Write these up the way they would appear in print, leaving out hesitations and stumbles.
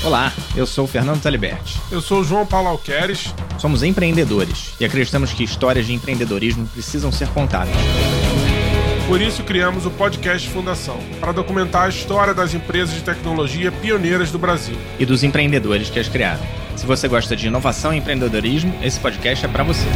Olá, eu sou o Fernando Taliberti. Eu sou o João Paulo Alqueres. Somos empreendedores e acreditamos que histórias de empreendedorismo precisam ser contadas. Por isso criamos o podcast Fundação, para documentar a história das empresas de tecnologia pioneiras do Brasil. E dos empreendedores que as criaram. Se você gosta de inovação e empreendedorismo, esse podcast é para você.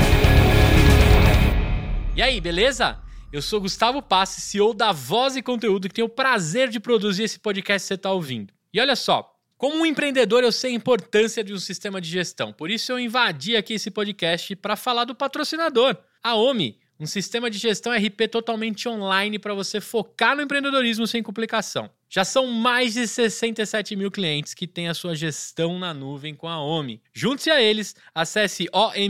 E aí, beleza? Eu sou Gustavo Passi, CEO da Voz e Conteúdo, que tem o prazer de produzir esse podcast que você está ouvindo. E olha só, como um empreendedor eu sei a importância de um sistema de gestão. Por isso eu invadi aqui esse podcast para falar do patrocinador, a Omni. Um sistema de gestão RP totalmente online para você focar no empreendedorismo sem complicação. Já são mais de 67 mil clientes que têm a sua gestão na nuvem com a Omni. Junte-se a eles, acesse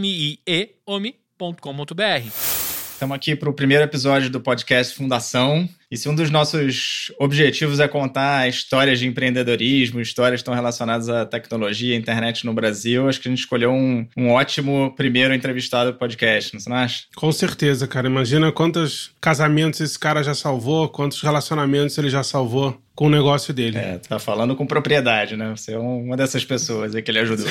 omni.com.br. Estamos aqui para o primeiro episódio do podcast Fundação. E se um dos nossos objetivos é contar histórias de empreendedorismo, histórias que estão relacionadas à tecnologia e internet no Brasil, acho que a gente escolheu um ótimo primeiro entrevistado do podcast, não acha? Com certeza, cara. Imagina quantos casamentos esse cara já salvou, quantos relacionamentos ele já salvou com o negócio dele. Tá falando com propriedade, né? Você é uma dessas pessoas aí que ele ajudou.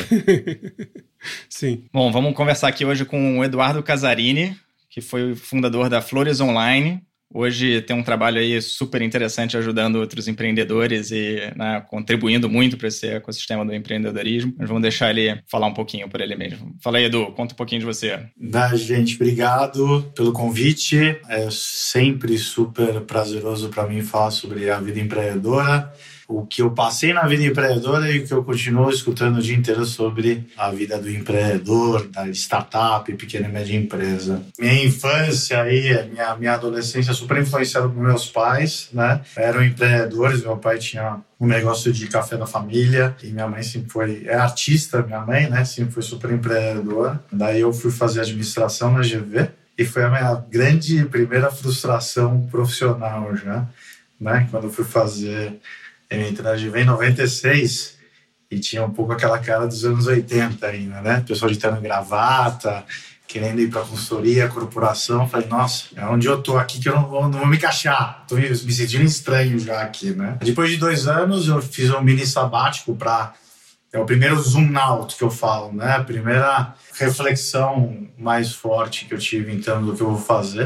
Sim. Bom, vamos conversar aqui hoje com o Eduardo Casarini, que foi o fundador da Flores Online. Hoje tem um trabalho aí super interessante ajudando outros empreendedores e contribuindo muito para esse ecossistema do empreendedorismo. Mas vamos deixar ele falar um pouquinho por ele mesmo. Fala aí, Edu, conta um pouquinho de você. Gente, obrigado pelo convite. É sempre super prazeroso para mim falar sobre a vida empreendedora. O que eu passei na vida empreendedora e o que eu continuo escutando o dia inteiro sobre a vida do empreendedor, da startup, pequena e média empresa. Minha infância aí, minha adolescência super influenciada por meus pais, né? Eram empreendedores, meu pai tinha um negócio de café da família e minha mãe sempre é artista, minha mãe, né? Sempre foi super empreendedora. Daí eu fui fazer administração na GV e foi a minha grande primeira frustração profissional já, né? Quando eu fui fazer... Eu entrei na GV em 96 e tinha um pouco aquela cara dos anos 80 ainda, né? Pessoal de terno e gravata, querendo ir para consultoria, corporação. Falei, nossa, é onde eu tô aqui que eu não vou me encaixar. Tô me sentindo estranho já aqui, né? Depois de 2 anos, eu fiz um mini sabático é o primeiro zoom out que eu falo, né? A primeira reflexão mais forte que eu tive em termos do que eu vou fazer.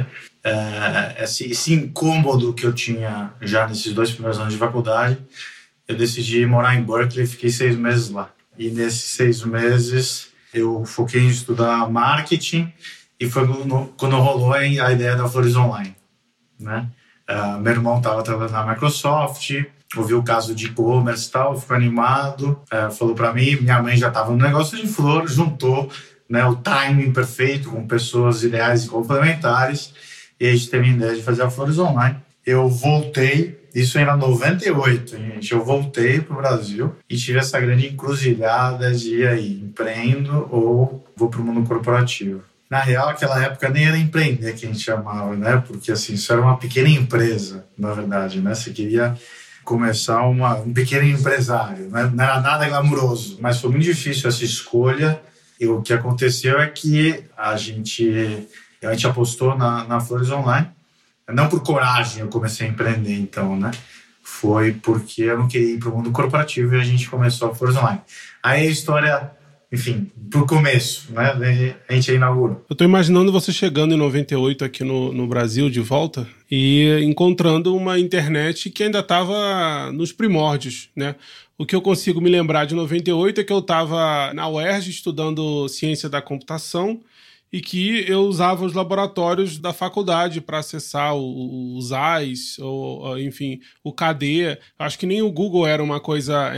Esse incômodo que eu tinha já nesses 2 primeiros anos de faculdade, eu decidi morar em Berkeley e fiquei 6 meses lá. E nesses 6 meses eu foquei em estudar marketing e foi quando rolou a ideia da Flores Online, né? Meu irmão estava trabalhando na Microsoft, ouviu o caso de e-commerce e tal, ficou animado, falou para mim, minha mãe já estava no negócio de flor, juntou, né, o timing perfeito com pessoas ideais e complementares. E a gente teve a ideia de fazer a Flores Online. Eu voltei, isso era em 98, gente. Eu voltei para o Brasil e tive essa grande encruzilhada de empreendo ou vou para o mundo corporativo. Na real, aquela época nem era empreender que a gente chamava, né? Porque assim, isso era uma pequena empresa, na verdade, né? Você queria começar um pequeno empresário, né? Não era nada glamuroso, mas foi muito difícil essa escolha. E o que aconteceu é que a gente apostou na Flores Online. Não por coragem eu comecei a empreender, então, né? Foi porque eu não queria ir para o mundo corporativo e a gente começou a Flores Online. Aí a história, enfim, pro começo, né? A gente inaugurou. Eu tô imaginando você chegando em 98 aqui no Brasil de volta e encontrando uma internet que ainda estava nos primórdios, né? O que eu consigo me lembrar de 98 é que eu estava na UERJ estudando ciência da computação e que eu usava os laboratórios da faculdade para acessar os AIS, ou, enfim, o KD. Acho que nem o Google era uma coisa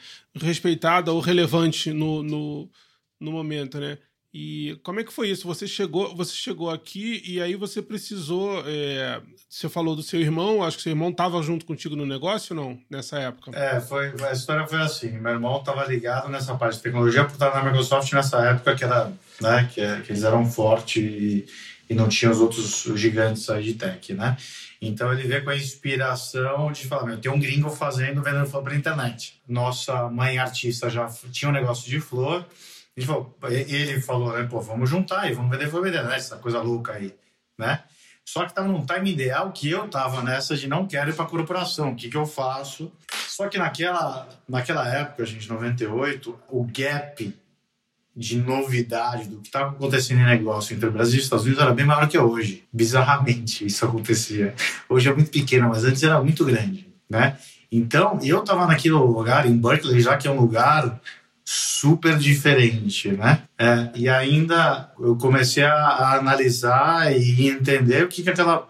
respeitada ou relevante no momento, né? E como é que foi isso? Você chegou aqui e aí você precisou... você falou do seu irmão, acho que seu irmão estava junto contigo no negócio, não? Nessa época. A história foi assim. Meu irmão estava ligado nessa parte de tecnologia por estar na Microsoft nessa época que era, né, que eles eram fortes e não tinham os outros gigantes aí de tech, né? Então ele veio com a inspiração de falar, tem um gringo vendendo flor pela internet. Nossa mãe artista já tinha um negócio de flor. Ele falou, né, vamos juntar e vamos vender, né, essa coisa louca aí, né? Só que estava num time ideal que eu estava nessa de não quero ir para a corporação. O que eu faço? Só que naquela época, gente, 98, o gap de novidade do que estava acontecendo em negócio entre o Brasil e os Estados Unidos era bem maior que hoje. Bizarramente isso acontecia. Hoje é muito pequeno, mas antes era muito grande, né? Então, eu estava naquele lugar, em Berkeley, já que é um lugar super diferente, né? E ainda eu comecei a analisar e entender o que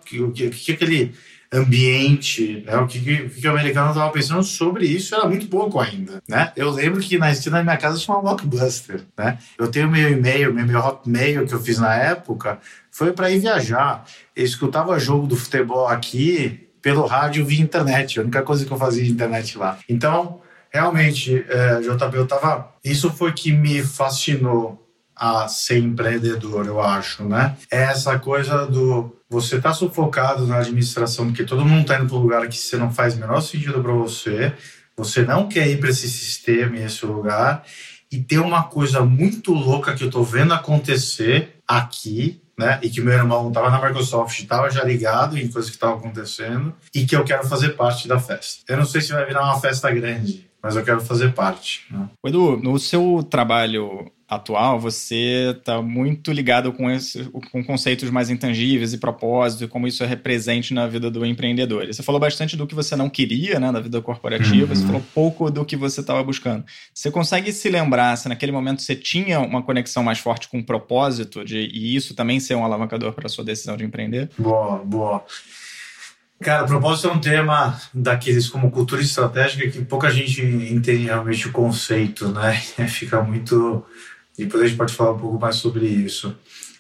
aquele ambiente, né? o que o americano estava pensando sobre isso era muito pouco ainda, né? Eu lembro que na esquina da minha casa tinha uma Blockbuster, né? Eu tenho meu e-mail, meu hotmail que eu fiz na época, foi para ir viajar. Eu escutava jogo do futebol aqui pelo rádio via internet, a única coisa que eu fazia de internet lá. Então, realmente, JB, isso foi que me fascinou a ser empreendedor, eu acho, né? É essa coisa do você tá sufocado na administração, porque todo mundo tá indo para um lugar que você não faz o menor sentido para você não quer ir para esse sistema e esse lugar, e tem uma coisa muito louca que eu tô vendo acontecer aqui, né? E que meu irmão estava na Microsoft, estava já ligado em coisas que estavam acontecendo, e que eu quero fazer parte da festa. Eu não sei se vai virar uma festa grande, mas eu quero fazer parte, né? Edu, no seu trabalho atual, você está muito ligado com conceitos mais intangíveis e propósito, e como isso é presente na vida do empreendedor. Você falou bastante do que você não queria, né, da vida corporativa, Você falou pouco do que você estava buscando. Você consegue se lembrar se naquele momento você tinha uma conexão mais forte com o propósito, e isso também ser um alavancador para a sua decisão de empreender? Boa. Cara, o propósito é um tema daqueles como cultura estratégica que pouca gente entende realmente o conceito, né? Fica muito... Depois a gente pode falar um pouco mais sobre isso.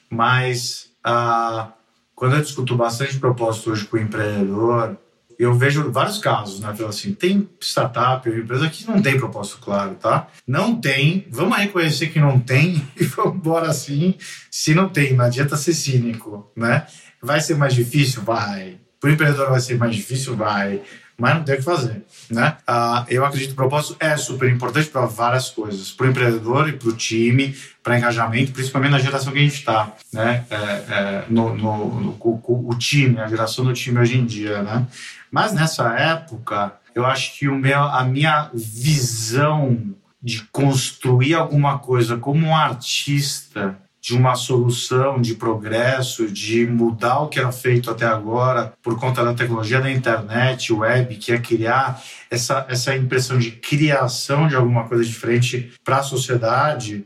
Mas quando eu discuto bastante propósito hoje com o empreendedor, eu vejo vários casos, né? Assim, tem startup ou empresa que não tem propósito claro, tá? Não tem, vamos reconhecer que não tem e vamos embora assim. Se não tem, não adianta ser cínico, né? Vai ser mais difícil? Vai. Para o empreendedor vai ser mais difícil? Vai. Mas não tem o que fazer, né? Eu acredito que o propósito é super importante para várias coisas. Para o empreendedor e para o time, para engajamento, principalmente na geração que a gente está, né? O time, a geração do time hoje em dia, né? Mas nessa época, eu acho que a minha visão de construir alguma coisa como um artista de uma solução de progresso, de mudar o que era feito até agora por conta da tecnologia da internet, web, que é criar essa impressão de criação de alguma coisa diferente para a sociedade,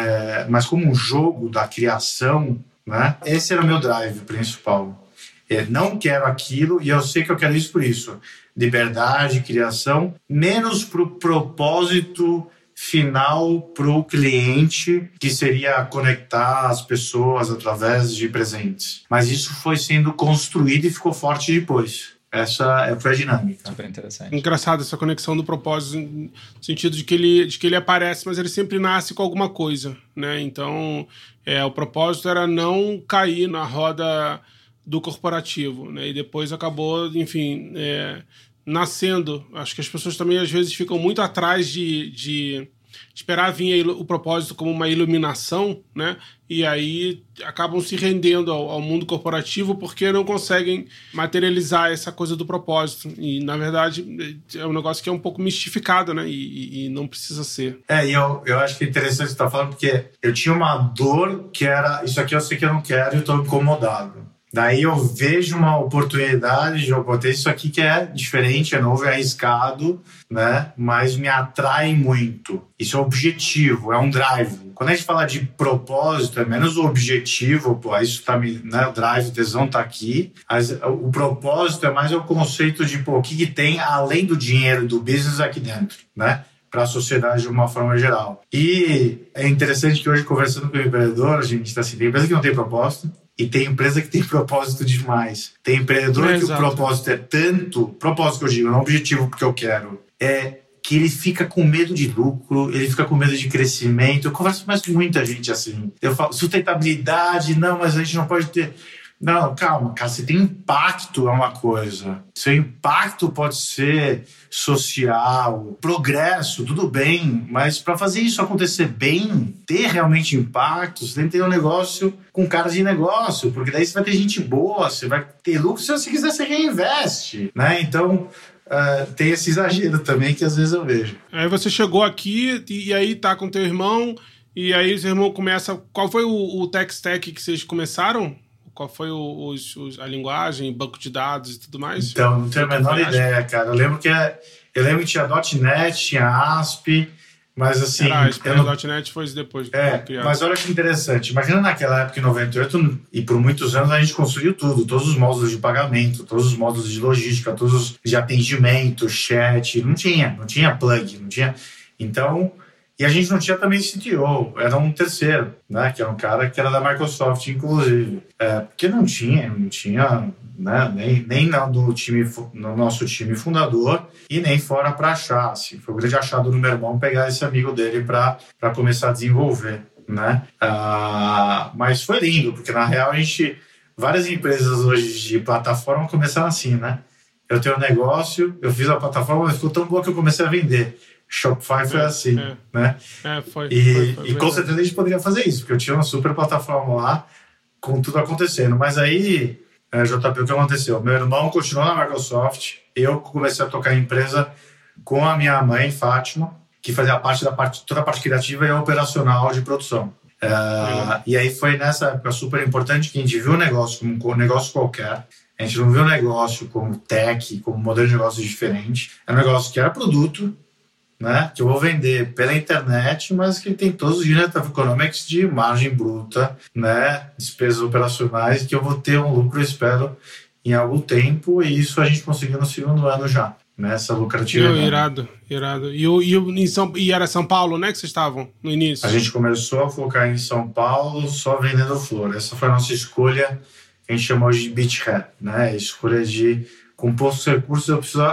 mas como um jogo da criação, né? Esse era o meu drive principal. Não quero aquilo e eu sei que eu quero isso por isso. Liberdade, criação, menos para o propósito final para o cliente, que seria conectar as pessoas através de presentes. Mas isso foi sendo construído e ficou forte depois. Essa foi a dinâmica. Super interessante. Engraçado essa conexão do propósito, no sentido de que ele aparece, mas ele sempre nasce com alguma coisa, né? Então, o propósito era não cair na roda do corporativo, né? E depois acabou, enfim... nascendo. Acho que as pessoas também às vezes ficam muito atrás de esperar vir o propósito como uma iluminação, né? E aí acabam se rendendo ao mundo corporativo porque não conseguem materializar essa coisa do propósito. E, na verdade, é um negócio que é um pouco mistificado, né? E não precisa ser. E eu acho que é interessante você estar falando, porque eu tinha uma dor que era, isso aqui eu sei que eu não quero e eu estou incomodado. Daí eu vejo uma oportunidade de eu botar isso aqui que é diferente, é novo, é arriscado, né? Mas me atrai muito. Isso é objetivo, é um drive. Quando a gente fala de propósito, é menos o objetivo, isso tá né? O drive, o tesão tá aqui. Mas o propósito é mais o conceito de o que tem além do dinheiro, do business aqui dentro, né? Para a sociedade de uma forma geral. E é interessante que hoje, conversando com o empreendedor, a gente está assim, tem empresa que não tem propósito, e tem empresa que tem propósito demais. Tem empreendedor que o propósito é tanto... Propósito que eu digo, não objetivo porque eu quero. É que ele fica com medo de lucro, ele fica com medo de crescimento. Eu converso mais com muita gente assim. Eu falo, sustentabilidade, não, mas a gente não pode ter... Não, calma, cara, você tem impacto é uma coisa. Seu impacto pode ser social, progresso, tudo bem, mas para fazer isso acontecer bem, ter realmente impacto, você tem que ter um negócio com cara de negócio, porque daí você vai ter gente boa, você vai ter lucro, se você quiser, você reinveste, né? Então, tem esse exagero também que às vezes eu vejo. Aí você chegou aqui e aí tá com teu irmão, e aí seu irmão começa... Qual foi o tech stack que vocês começaram? Qual foi a linguagem, banco de dados e tudo mais? Então, não tenho a menor ideia, cara. Eu lembro que tinha .NET, tinha ASP, mas assim... .NET foi depois. Mas olha que interessante. Imagina naquela época, em 98, e por muitos anos a gente construiu tudo. Todos os módulos de pagamento, todos os módulos de logística, todos os de atendimento, chat. Não tinha plug, não tinha... Então... E a gente não tinha também CTO, era um terceiro, né? Que era um cara que era da Microsoft, inclusive. Porque não tinha, né? Nem no nosso time fundador e nem fora para achar. Assim. Foi o grande achado do meu irmão pegar esse amigo dele para começar a desenvolver, né? Mas foi lindo, porque na real várias empresas hoje de plataforma começaram assim, né? Eu tenho um negócio, eu fiz a plataforma, mas ficou tão boa que eu comecei a vender. Shopify foi assim, né? Foi e com certeza a gente poderia fazer isso, porque eu tinha uma super plataforma lá, com tudo acontecendo. Mas aí, JP, o que aconteceu? Meu irmão continuou na Microsoft, eu comecei a tocar a empresa com a minha mãe, Fátima, que fazia toda a parte criativa e operacional de produção. E aí foi nessa época super importante que a gente viu o negócio como um negócio qualquer. A gente não viu o negócio como tech, como modelo de negócio diferente. Era um negócio que era produto, né, que eu vou vender pela internet, mas que tem todos os unit economics de margem bruta, né, despesas operacionais, que eu vou ter um lucro, eu espero, em algum tempo, e isso a gente conseguiu no segundo ano já, né, essa lucratividade. Irado. E era São Paulo, né, que vocês estavam no início? A gente começou a focar em São Paulo só vendendo flor. Essa foi a nossa escolha, que a gente chamou de beachhead, né, escolha de, com poucos recursos, eu preciso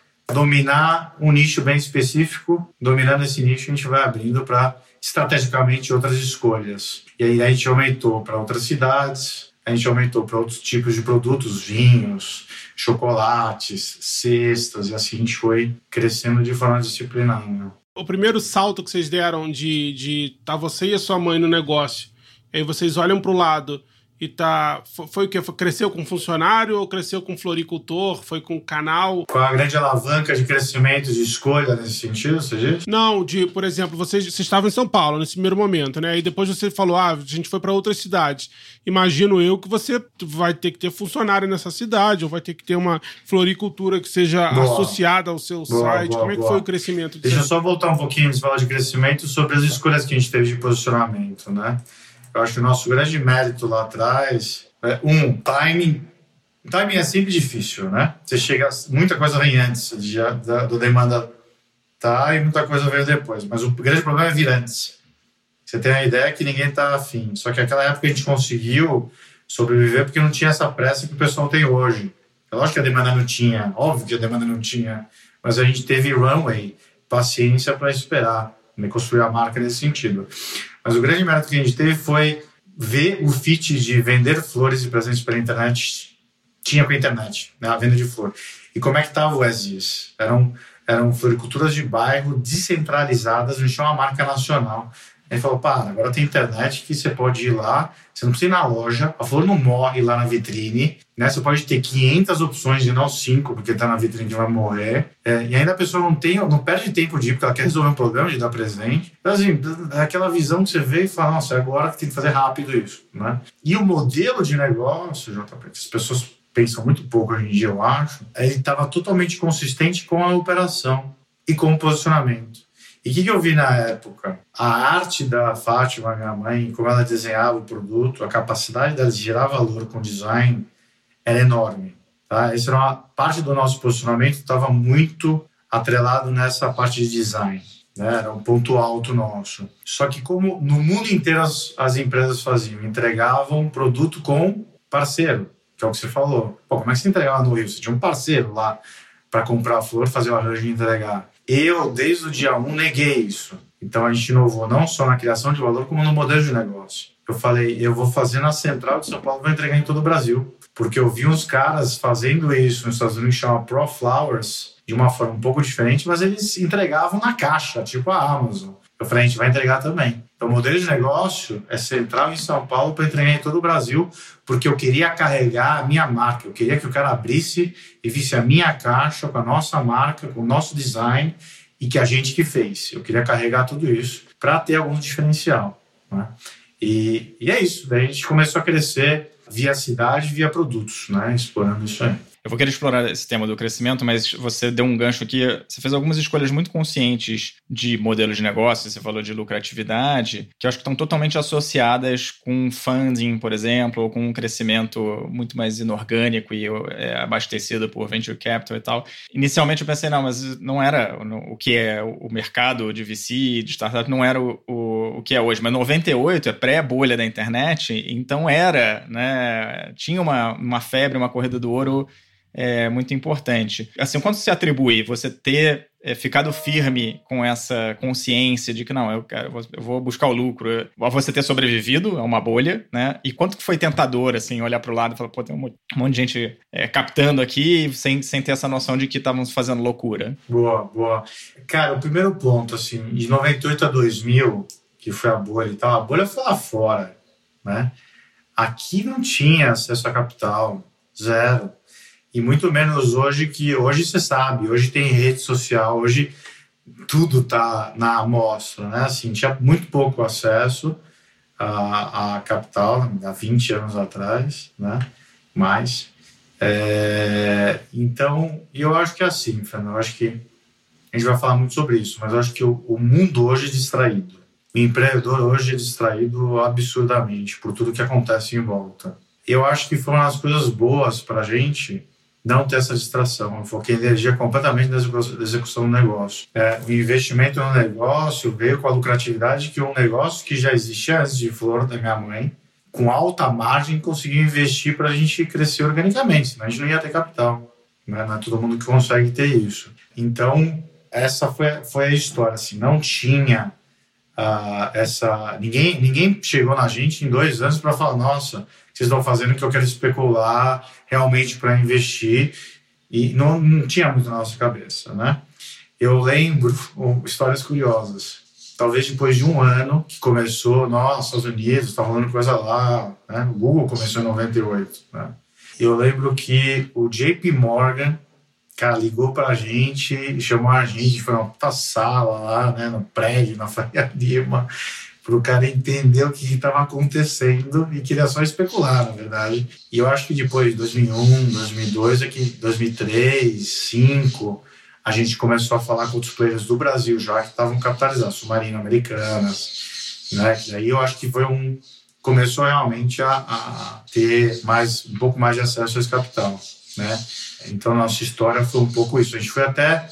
dominar um nicho bem específico. Dominando esse nicho, a gente vai abrindo para, estrategicamente, outras escolhas. E aí a gente aumentou para outras cidades, a gente aumentou para outros tipos de produtos, vinhos, chocolates, cestas, e assim a gente foi crescendo de forma disciplinada. O primeiro salto que vocês deram de tá você e a sua mãe no negócio, e aí vocês olham para o lado e foi o quê? Cresceu com funcionário ou cresceu com floricultor? Foi com canal? Qual a grande alavanca de crescimento, de escolha nesse sentido, você diz? Não, por exemplo, vocês estavam em São Paulo nesse primeiro momento, né? E depois você falou, a gente foi para outras cidades. Imagino eu que você vai ter que ter funcionário nessa cidade, ou vai ter que ter uma floricultura que seja associada ao seu site. Como é que foi o crescimento? Deixa eu só voltar um pouquinho antes de falar de crescimento sobre as escolhas que a gente teve de posicionamento, né? Eu acho que o nosso grande mérito lá atrás timing. Timing é sempre difícil, né? Você chega, muita coisa vem antes da demanda e muita coisa veio depois. Mas o grande problema é vir antes. Você tem a ideia que ninguém está afim. Só que naquela época a gente conseguiu sobreviver porque não tinha essa pressa que o pessoal tem hoje. É lógico que a demanda não tinha, óbvio que a demanda não tinha, mas a gente teve runway, paciência para esperar, né, construir a marca nesse sentido. Mas o grande mérito que a gente teve foi ver o fit de vender flores e presentes pela internet, tinha com a internet, né, a venda de flor. E como é que estava o as-is? Eram floriculturas de bairro descentralizadas, a gente tinha uma marca nacional. A gente falou, agora tem internet que você pode ir lá, você não precisa ir na loja, a flor não morre lá na vitrine, né? Você pode ter 500 opções e não 5, porque está na vitrine que vai morrer. E ainda a pessoa não perde tempo de ir, porque ela quer resolver um problema de dar presente. Então, assim, é aquela visão que você vê e fala, nossa, agora que tem que fazer rápido isso, né? E o modelo de negócio, JP, que as pessoas pensam muito pouco hoje em dia, eu acho, ele estava totalmente consistente com a operação e com o posicionamento. E o que eu vi na época? A arte da Fátima, minha mãe, como ela desenhava o produto, a capacidade dela de gerar valor com design era enorme. Tá? Essa era uma parte do nosso posicionamento, estava muito atrelado nessa parte de design. Né? Era um ponto alto nosso. Só que como no mundo inteiro as empresas faziam, entregavam produto com parceiro, que é o que você falou. Como é que você entregava no Rio? Você tinha um parceiro lá para comprar a flor, fazer o arranjo e entregar. Eu, desde o dia 1, neguei isso. Então, a gente inovou não só na criação de valor, como no modelo de negócio. eu falei, eu vou fazer na Central de São Paulo, vou entregar em todo o Brasil. Porque eu vi uns caras fazendo isso nos Estados Unidos, que chama Pro Flowers, de uma forma um pouco diferente, mas eles entregavam na caixa, tipo a Amazon. Eu falei, a gente vai entregar também. Então, o modelo de negócio é Central em São Paulo para entregar em todo o Brasil, porque eu queria carregar a minha marca. Eu queria que o cara abrisse e visse a minha caixa com a nossa marca, com o nosso design, e que a gente que fez. Eu queria carregar tudo isso para ter algum diferencial, né? E é isso. Daí a gente começou a crescer via cidade, via produtos, né? Explorando isso aí. Eu vou querer explorar esse tema do crescimento, mas você deu um gancho aqui. Você fez algumas escolhas muito conscientes de modelo de negócio, você falou de lucratividade, que eu acho que estão totalmente associadas com funding, por exemplo, ou com um crescimento muito mais inorgânico e abastecido por venture capital e tal. Inicialmente eu pensei, não, mas não era o que é o mercado de VC, de startup, não era o que é hoje. Mas 98 é pré-bolha da internet, então era, né? Tinha uma febre, uma corrida do ouro muito importante. Assim, quanto se atribui você ter ficado firme com essa consciência de que não, eu vou buscar o lucro, você ter sobrevivido a uma bolha, né? E quanto que foi tentador, assim, olhar para o lado e falar, pô, tem um monte de gente captando aqui sem ter essa noção de que estávamos fazendo loucura. Boa. Cara, o primeiro ponto, assim, de 98 a 2000, que foi a bolha e tal, a bolha foi lá fora, né? Aqui não tinha acesso a capital, zero. E muito menos hoje, que hoje você sabe, hoje tem rede social, hoje tudo está na amostra, né? Assim, tinha muito pouco acesso a capital há 20 anos atrás, né? Mais. Então, eu acho que é assim, Fernando, eu acho que a gente vai falar muito sobre isso, mas eu acho que o mundo hoje é distraído. O empreendedor hoje é distraído absurdamente por tudo que acontece em volta. Eu acho que foi uma das coisas boas para a gente não ter essa distração. Eu foquei energia completamente na execução do negócio. O investimento no negócio veio com a lucratividade que um negócio que já existia antes de Flor da minha mãe, com alta margem, conseguiu investir para a gente crescer organicamente, senão a gente não ia ter capital, né? Não é todo mundo que consegue ter isso. Então, essa foi a história. Assim, não tinha ninguém chegou na gente em 2 anos para falar, nossa, vocês estão fazendo que eu quero especular realmente para investir, e não tinha muito na nossa cabeça, né? Eu lembro histórias curiosas. Talvez depois de 1 ano que começou, Estados Unidos, está rolando coisa lá, né? O Google começou em 98, né? Eu lembro que o JP Morgan, cara, ligou pra gente e chamou a gente, foi uma puta sala lá, né, no prédio, na Faria Lima, pro cara entender o que estava acontecendo e queria só especular, na verdade. E eu acho que depois de 2001, 2002, 2003, 2005, a gente começou a falar com outros players do Brasil já que estavam capitalizados, Submarino, Americanas, né? Daí eu acho que começou realmente a ter um pouco mais de acesso a esse capital, né? Então, nossa história foi um pouco isso. A gente foi até...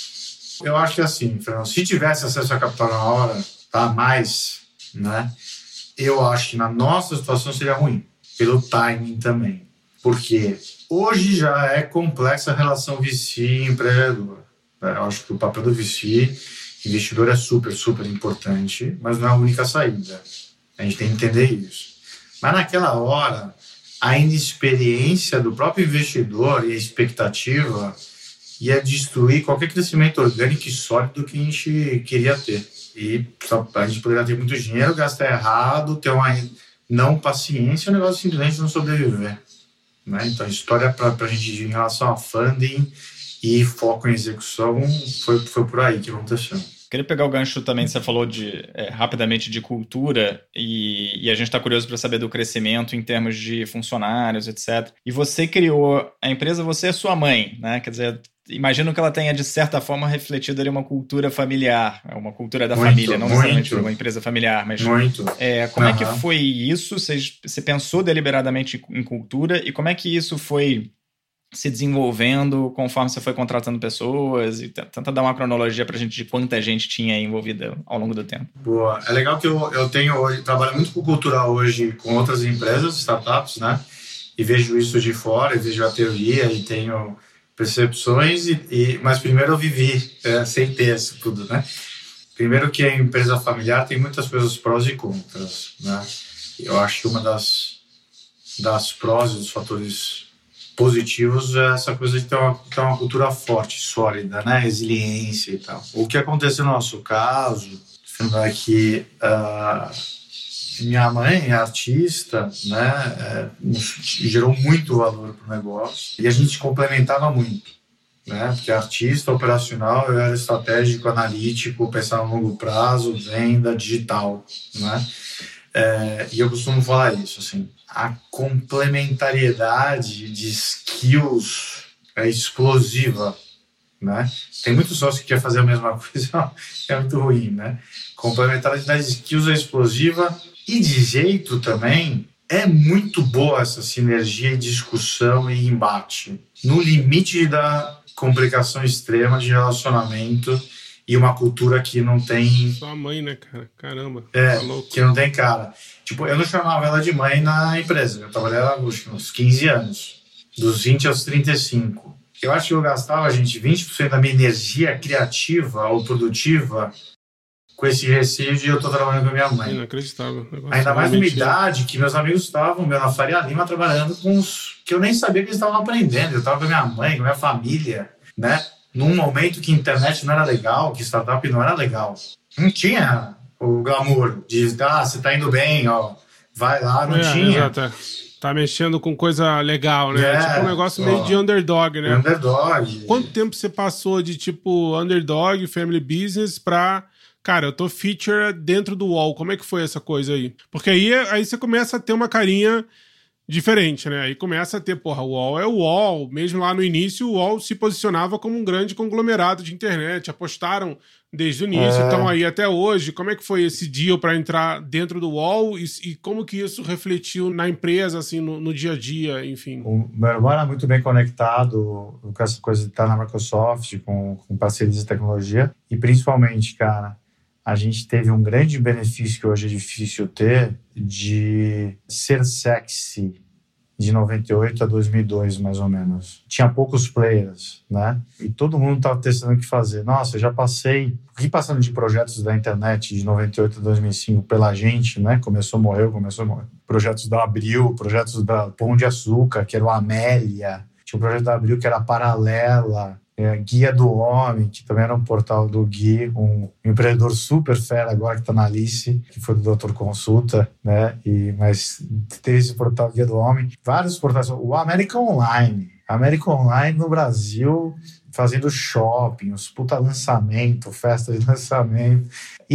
Eu acho que assim, Fernando, se tivesse acesso a capital na hora, tá? Mais, né? Eu acho que na nossa situação seria ruim. Pelo timing também. Porque hoje já é complexa a relação VC e empreendedor. Eu acho que o papel do VC, investidor, é super, super importante, mas não é a única saída. A gente tem que entender isso. Mas naquela hora, a inexperiência do próprio investidor e a expectativa ia destruir qualquer crescimento orgânico e sólido que a gente queria ter. E a gente poderia ter muito dinheiro, gastar errado, ter uma não paciência, o negócio simplesmente não sobreviver, né? Então a história para a gente em relação a funding e foco em execução foi por aí que aconteceu. Queria pegar o gancho também, você falou rapidamente de cultura e a gente está curioso para saber do crescimento em termos de funcionários, etc. E você criou a empresa, você é sua mãe, né? Quer dizer, imagino que ela tenha, de certa forma, refletido ali uma cultura familiar, uma cultura da família, não necessariamente uma empresa familiar, mas como é que foi isso? Você pensou deliberadamente em cultura e como é que isso foi se desenvolvendo conforme você foi contratando pessoas e tenta dar uma cronologia pra gente de quanta gente tinha envolvida ao longo do tempo. Boa. É legal que eu tenho hoje, trabalho muito com cultura hoje com outras empresas, startups, né? E vejo isso de fora, e vejo a teoria e tenho percepções, mas primeiro eu vivi sem ter isso tudo, né? Primeiro que a empresa familiar tem muitas coisas prós e contras, né? Eu acho que uma das prós e dos fatores positivos é essa coisa de ter uma cultura forte, sólida, né? Resiliência e tal. O que aconteceu no nosso caso é que minha mãe é artista, né? Gerou muito valor para o negócio e a gente complementava muito, né? Porque artista operacional, eu era estratégico, analítico, pensava no longo prazo, venda, digital, né? E eu costumo falar isso, assim, a complementariedade de skills é explosiva, né? Tem muito sócio que quer fazer a mesma coisa, é muito ruim, né? Complementariedade de skills é explosiva e de jeito também é muito boa essa sinergia e discussão e embate. No limite da complicação extrema de relacionamento e uma cultura que não tem... Sua mãe, né, cara? Caramba. Que não tem cara. Tipo, eu não chamava ela de mãe na empresa. Eu trabalhei lá uns 15 anos. Dos 20 aos 35. Eu acho que eu gastava, gente, 20% da minha energia criativa ou produtiva com esse receio de eu tô trabalhando com a minha mãe. Inacreditável. Ainda mais numa idade que meus amigos estavam, na Faria Lima, trabalhando com os... que eu nem sabia que eles estavam aprendendo. Eu estava com a minha mãe, com a minha família, né? Num momento que a internet não era legal, que startup não era legal. Não tinha o glamour de, você tá indo bem, ó, vai lá, não tinha. Exato. Tá mexendo com coisa legal, né? Tipo um negócio meio de underdog, né? Underdog. Quanto tempo você passou de, tipo, underdog, family business pra... Cara, eu tô feature dentro do UOL. Como é que foi essa coisa aí? Porque aí você começa a ter uma carinha diferente, né? Aí começa a ter, o UOL é o UOL. Mesmo lá no início, o UOL se posicionava como um grande conglomerado de internet. Apostaram desde o início, estão aí até hoje. Como é que foi esse deal para entrar dentro do UOL e como que isso refletiu na empresa, assim, no dia a dia, enfim? O meu irmão era muito bem conectado com essa coisa de estar na Microsoft, com parcerias de tecnologia. E principalmente, cara, a gente teve um grande benefício que hoje é difícil ter, de ser sexy de 98 a 2002, mais ou menos. Tinha poucos players, né? E todo mundo estava testando o que fazer. Nossa, eu já passei... Fui passando de projetos da internet de 98 a 2005 pela gente, né? Começou, morreu. Projetos da Abril, projetos da Pão de Açúcar, que era o Amélia. Tinha um projeto da Abril que era Paralela. Guia do Homem, que também era um portal do Gui, um empreendedor super fera agora que está na Alice, que foi do Doutor Consulta, né? Mas teve esse portal Guia do Homem, vários portais, o América Online no Brasil, fazendo shopping, os puta lançamento, festa de lançamento.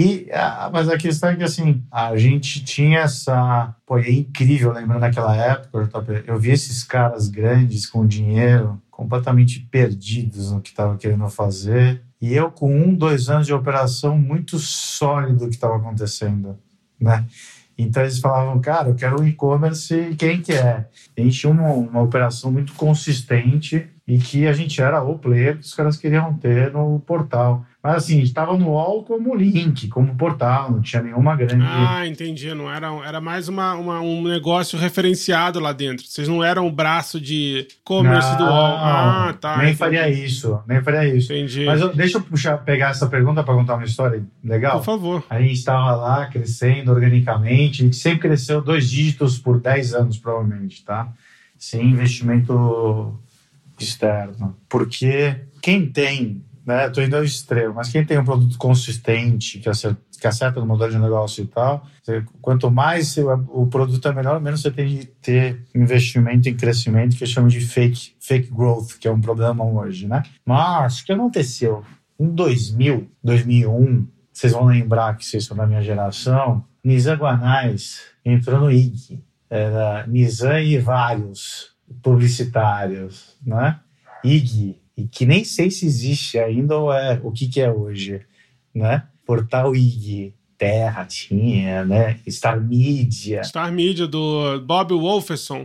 Mas a questão é que, assim, a gente tinha essa... é incrível, lembrando naquela época, eu vi esses caras grandes com dinheiro, completamente perdidos no que estava querendo fazer. E eu, com 2 anos de operação, muito sólido o que estava acontecendo, né? Então eles falavam, cara, eu quero um e-commerce, quem que é? A gente tinha uma operação muito consistente e que a gente era o player que os caras queriam ter no portal. Mas assim, a gente estava no UOL como link, como portal, não tinha nenhuma grande... Entendi, não era mais um negócio referenciado lá dentro. Vocês não eram o braço de e-commerce do UOL. Tá. Nem faria isso. Entendi. Mas deixa eu pegar essa pergunta para contar uma história legal. Por favor. A gente estava lá crescendo organicamente, a gente sempre cresceu 2 dígitos por 10 anos, provavelmente, tá? Sem investimento externo. Porque quem tem... Estou indo ao extremo, mas quem tem um produto consistente, que acerta no modelo de negócio e tal, quanto mais o produto é melhor, menos você tem de ter investimento em crescimento, que chama de fake growth, que é um problema hoje, né? Mas o que aconteceu? Em 2001, vocês vão lembrar que vocês são da minha geração, Nizam Guanais entrou no IG. Era Nizam e vários publicitários, né? IG. E que nem sei se existe ainda ou o que é hoje, né? Portal IG, Terra tinha, né? Star Media. Star Media, do Bob Wolferson.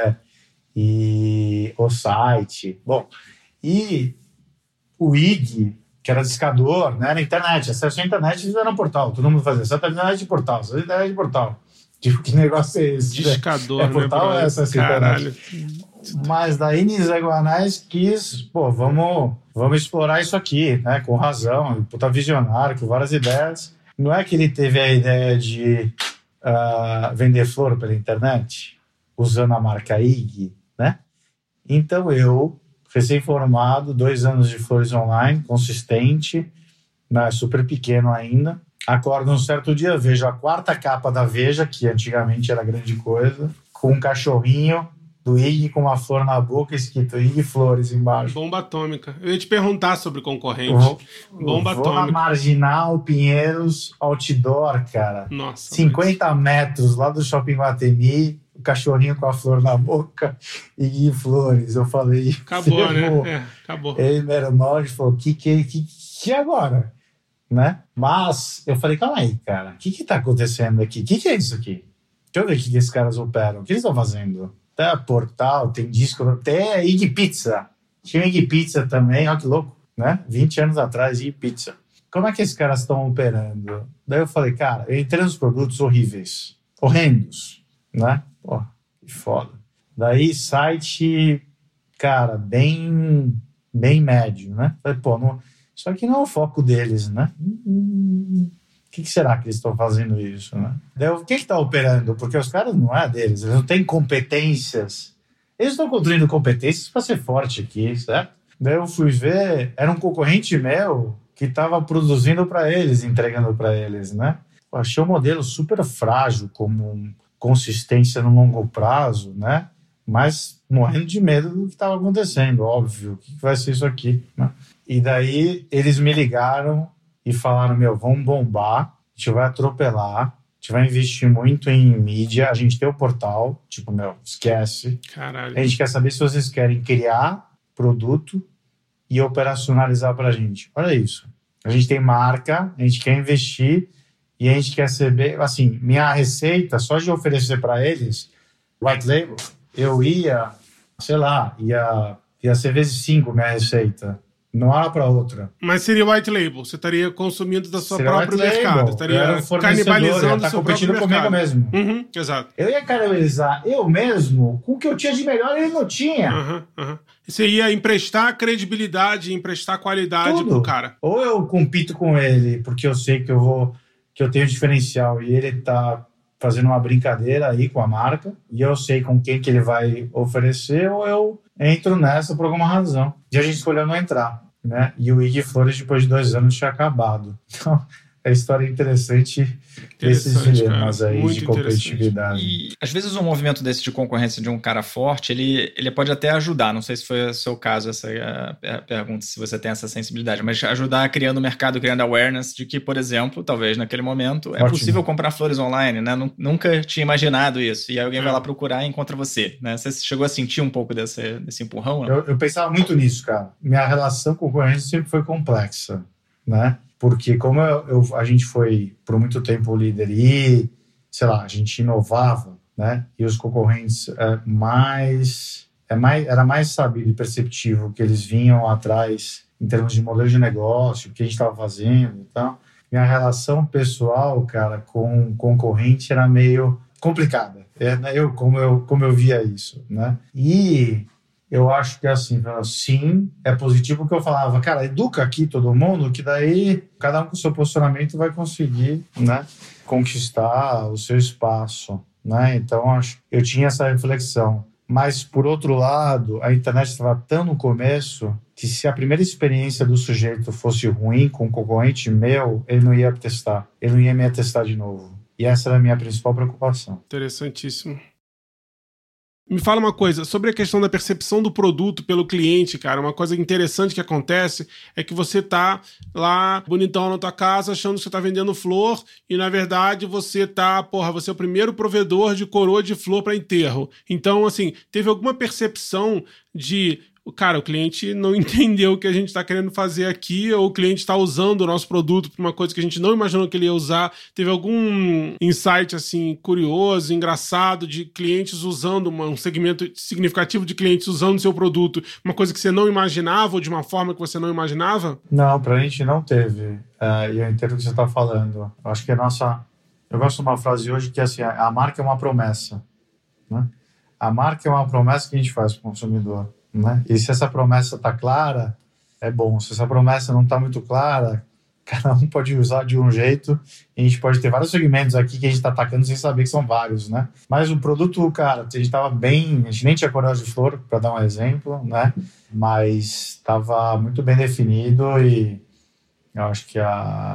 E o site. Bom, e o IG, que era discador, né? Na internet, acesso à internet era um portal. Todo mundo fazia acesso à internet de portal, acesso à internet de portal. Tipo, que negócio é esse? Discador, portal, né? Acesso à internet. Mas daí Nizam Guanais quis, vamos explorar isso aqui, né? Com razão, puta visionário, com várias ideias. Não é que ele teve a ideia de vender flor pela internet, usando a marca IG, né? Então eu, recém-formado, 2 anos de flores online, consistente, né, super pequeno ainda, acordo um certo dia, vejo a 4ª capa da Veja, que antigamente era grande coisa, com um cachorrinho do IG com uma flor na boca, escrito IG Flores embaixo. Bomba atômica. Eu ia te perguntar sobre concorrente. Vou na Marginal, Pinheiros, outdoor, cara. Nossa. 50 metros lá do Shopping Guatemi, o cachorrinho com a flor na boca e Flores. Eu falei... Acabou, né? Acabou. Ele, meu irmão, ele falou, que agora? Né? Mas eu falei, calma aí, cara. O que tá acontecendo aqui? O que é isso aqui? Deixa eu ver o que esses caras operam. O que eles estão fazendo? Tem portal, tem disco, tem IG Pizza. Tinha IG Pizza também, olha que louco, né? 20 anos atrás, IG Pizza. Como é que esses caras estão operando? Daí eu falei, cara, eu entrei nos produtos horríveis, horrendos, né? Pô, que foda. Daí site, cara, bem médio, né? Falei, pô, isso aqui não é o foco deles, né? O que será que eles estão fazendo isso, né? Daí, o que está operando? Porque os caras não é deles, eles não têm competências. Eles estão construindo competências para ser forte aqui, certo? Daí eu fui ver, era um concorrente meu que estava produzindo para eles, entregando para eles, né? Eu achei o modelo super frágil, como consistência no longo prazo, né? Mas morrendo de medo do que estava acontecendo, óbvio. O que vai ser isso aqui, né? E daí eles me ligaram e falaram, vamos bombar, a gente vai atropelar, a gente vai investir muito em mídia, a gente tem o portal, esquece. Caralho. A gente quer saber se vocês querem criar produto e operacionalizar pra gente. Olha isso. A gente tem marca, a gente quer investir e a gente quer saber, assim, minha receita, só de oferecer para eles, white label, eu ia ser vezes 5 minha receita. Não há para outra. Mas seria white label. Você estaria consumindo da sua seria próprio mercado. Estaria canibalizando o seu próprio mercado. Comigo mesmo. Exato. Eu ia canibalizar eu mesmo com o que eu tinha de melhor e ele não tinha. Você ia emprestar credibilidade, emprestar qualidade pro cara. Ou eu compito com ele, porque eu sei que eu tenho diferencial e ele tá fazendo uma brincadeira aí com a marca e eu sei com quem que ele vai oferecer, ou eu entro nessa por alguma razão. E a gente escolheu não entrar, né? E o IG Flores, depois de 2 anos, tinha acabado. Então, é história interessante desses dilemas aí muito de competitividade. E, às vezes, um movimento desse de concorrência de um cara forte, ele pode até ajudar. Não sei se foi o seu caso essa pergunta, se você tem essa sensibilidade, mas ajudar criando mercado, criando awareness de que, por exemplo, talvez naquele momento, é possível comprar flores online, né? Nunca tinha imaginado isso. E aí alguém vai lá procurar e encontra você, né? Você chegou a sentir um pouco desse empurrão? Né? Eu pensava muito nisso, cara. Minha relação com concorrência sempre foi complexa, né? Porque como a gente foi por muito tempo líder e, a gente inovava, né? E os concorrentes era mais sabido e perceptível que eles vinham atrás em termos de modelo de negócio, o que a gente estava fazendo e tal. Minha relação pessoal, cara, com concorrente era meio complicada. Como eu via isso, né? E eu acho que assim, sim, é positivo que eu falava, cara, educa aqui todo mundo, que daí cada um com o seu posicionamento vai conseguir, né, conquistar o seu espaço, né? Então, eu tinha essa reflexão. Mas, por outro lado, a internet estava tão no começo que se a primeira experiência do sujeito fosse ruim com um concorrente meu, ele não ia testar, ele não ia me atestar de novo. E essa era a minha principal preocupação. Interessantíssimo. Me fala uma coisa, sobre a questão da percepção do produto pelo cliente, cara, uma coisa interessante que acontece é que você tá lá, bonitão na tua casa, achando que você tá vendendo flor e, na verdade, você é o primeiro provedor de coroa de flor para enterro. Então, assim, teve alguma percepção de... Cara, o cliente não entendeu o que a gente está querendo fazer aqui, ou o cliente está usando o nosso produto para uma coisa que a gente não imaginou que ele ia usar. Teve algum insight, assim, curioso, engraçado, de clientes usando, um segmento significativo de clientes usando o seu produto, uma coisa que você não imaginava ou de uma forma que você não imaginava? Não, pra gente não teve. E eu entendo o que você está falando. Eu acho que eu gosto de uma frase hoje que é assim, a marca é uma promessa, né? A marca é uma promessa que a gente faz para o consumidor, né? E se essa promessa está clara, é bom. Se essa promessa não está muito clara, cada um pode usar de um jeito, e a gente pode ter vários segmentos aqui que a gente está atacando sem saber que são vários, né? Mas o produto, cara, a gente estava bem, a gente nem tinha coragem de flor, para dar um exemplo, né? Mas estava muito bem definido e eu acho que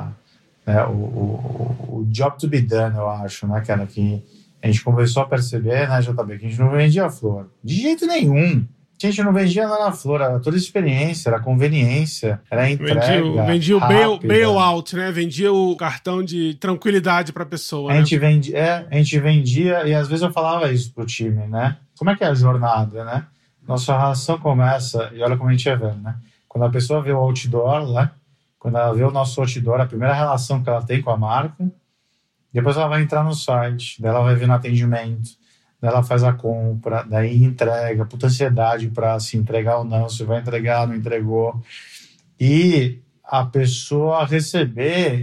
o job to be done, eu acho, né, cara, que a gente começou a perceber, né, JB, que a gente não vendia flor. De jeito nenhum. A gente não vendia lá na flor, era toda experiência, era conveniência, era a entrega. Vendia o bailout, né? Vendia o cartão de tranquilidade para a pessoa. A gente vendia, e às vezes eu falava isso pro time, né? Como é que é a jornada, né? Nossa relação começa, e olha como a gente é velho, né? Quando a pessoa vê o outdoor, né? Quando ela vê o nosso outdoor, a primeira relação que ela tem com a marca, depois ela vai entrar no site, daí ela vai ver no atendimento, daí ela faz a compra, daí entrega, puta ansiedade para se entregar ou não, se vai entregar, não entregou. E a pessoa receber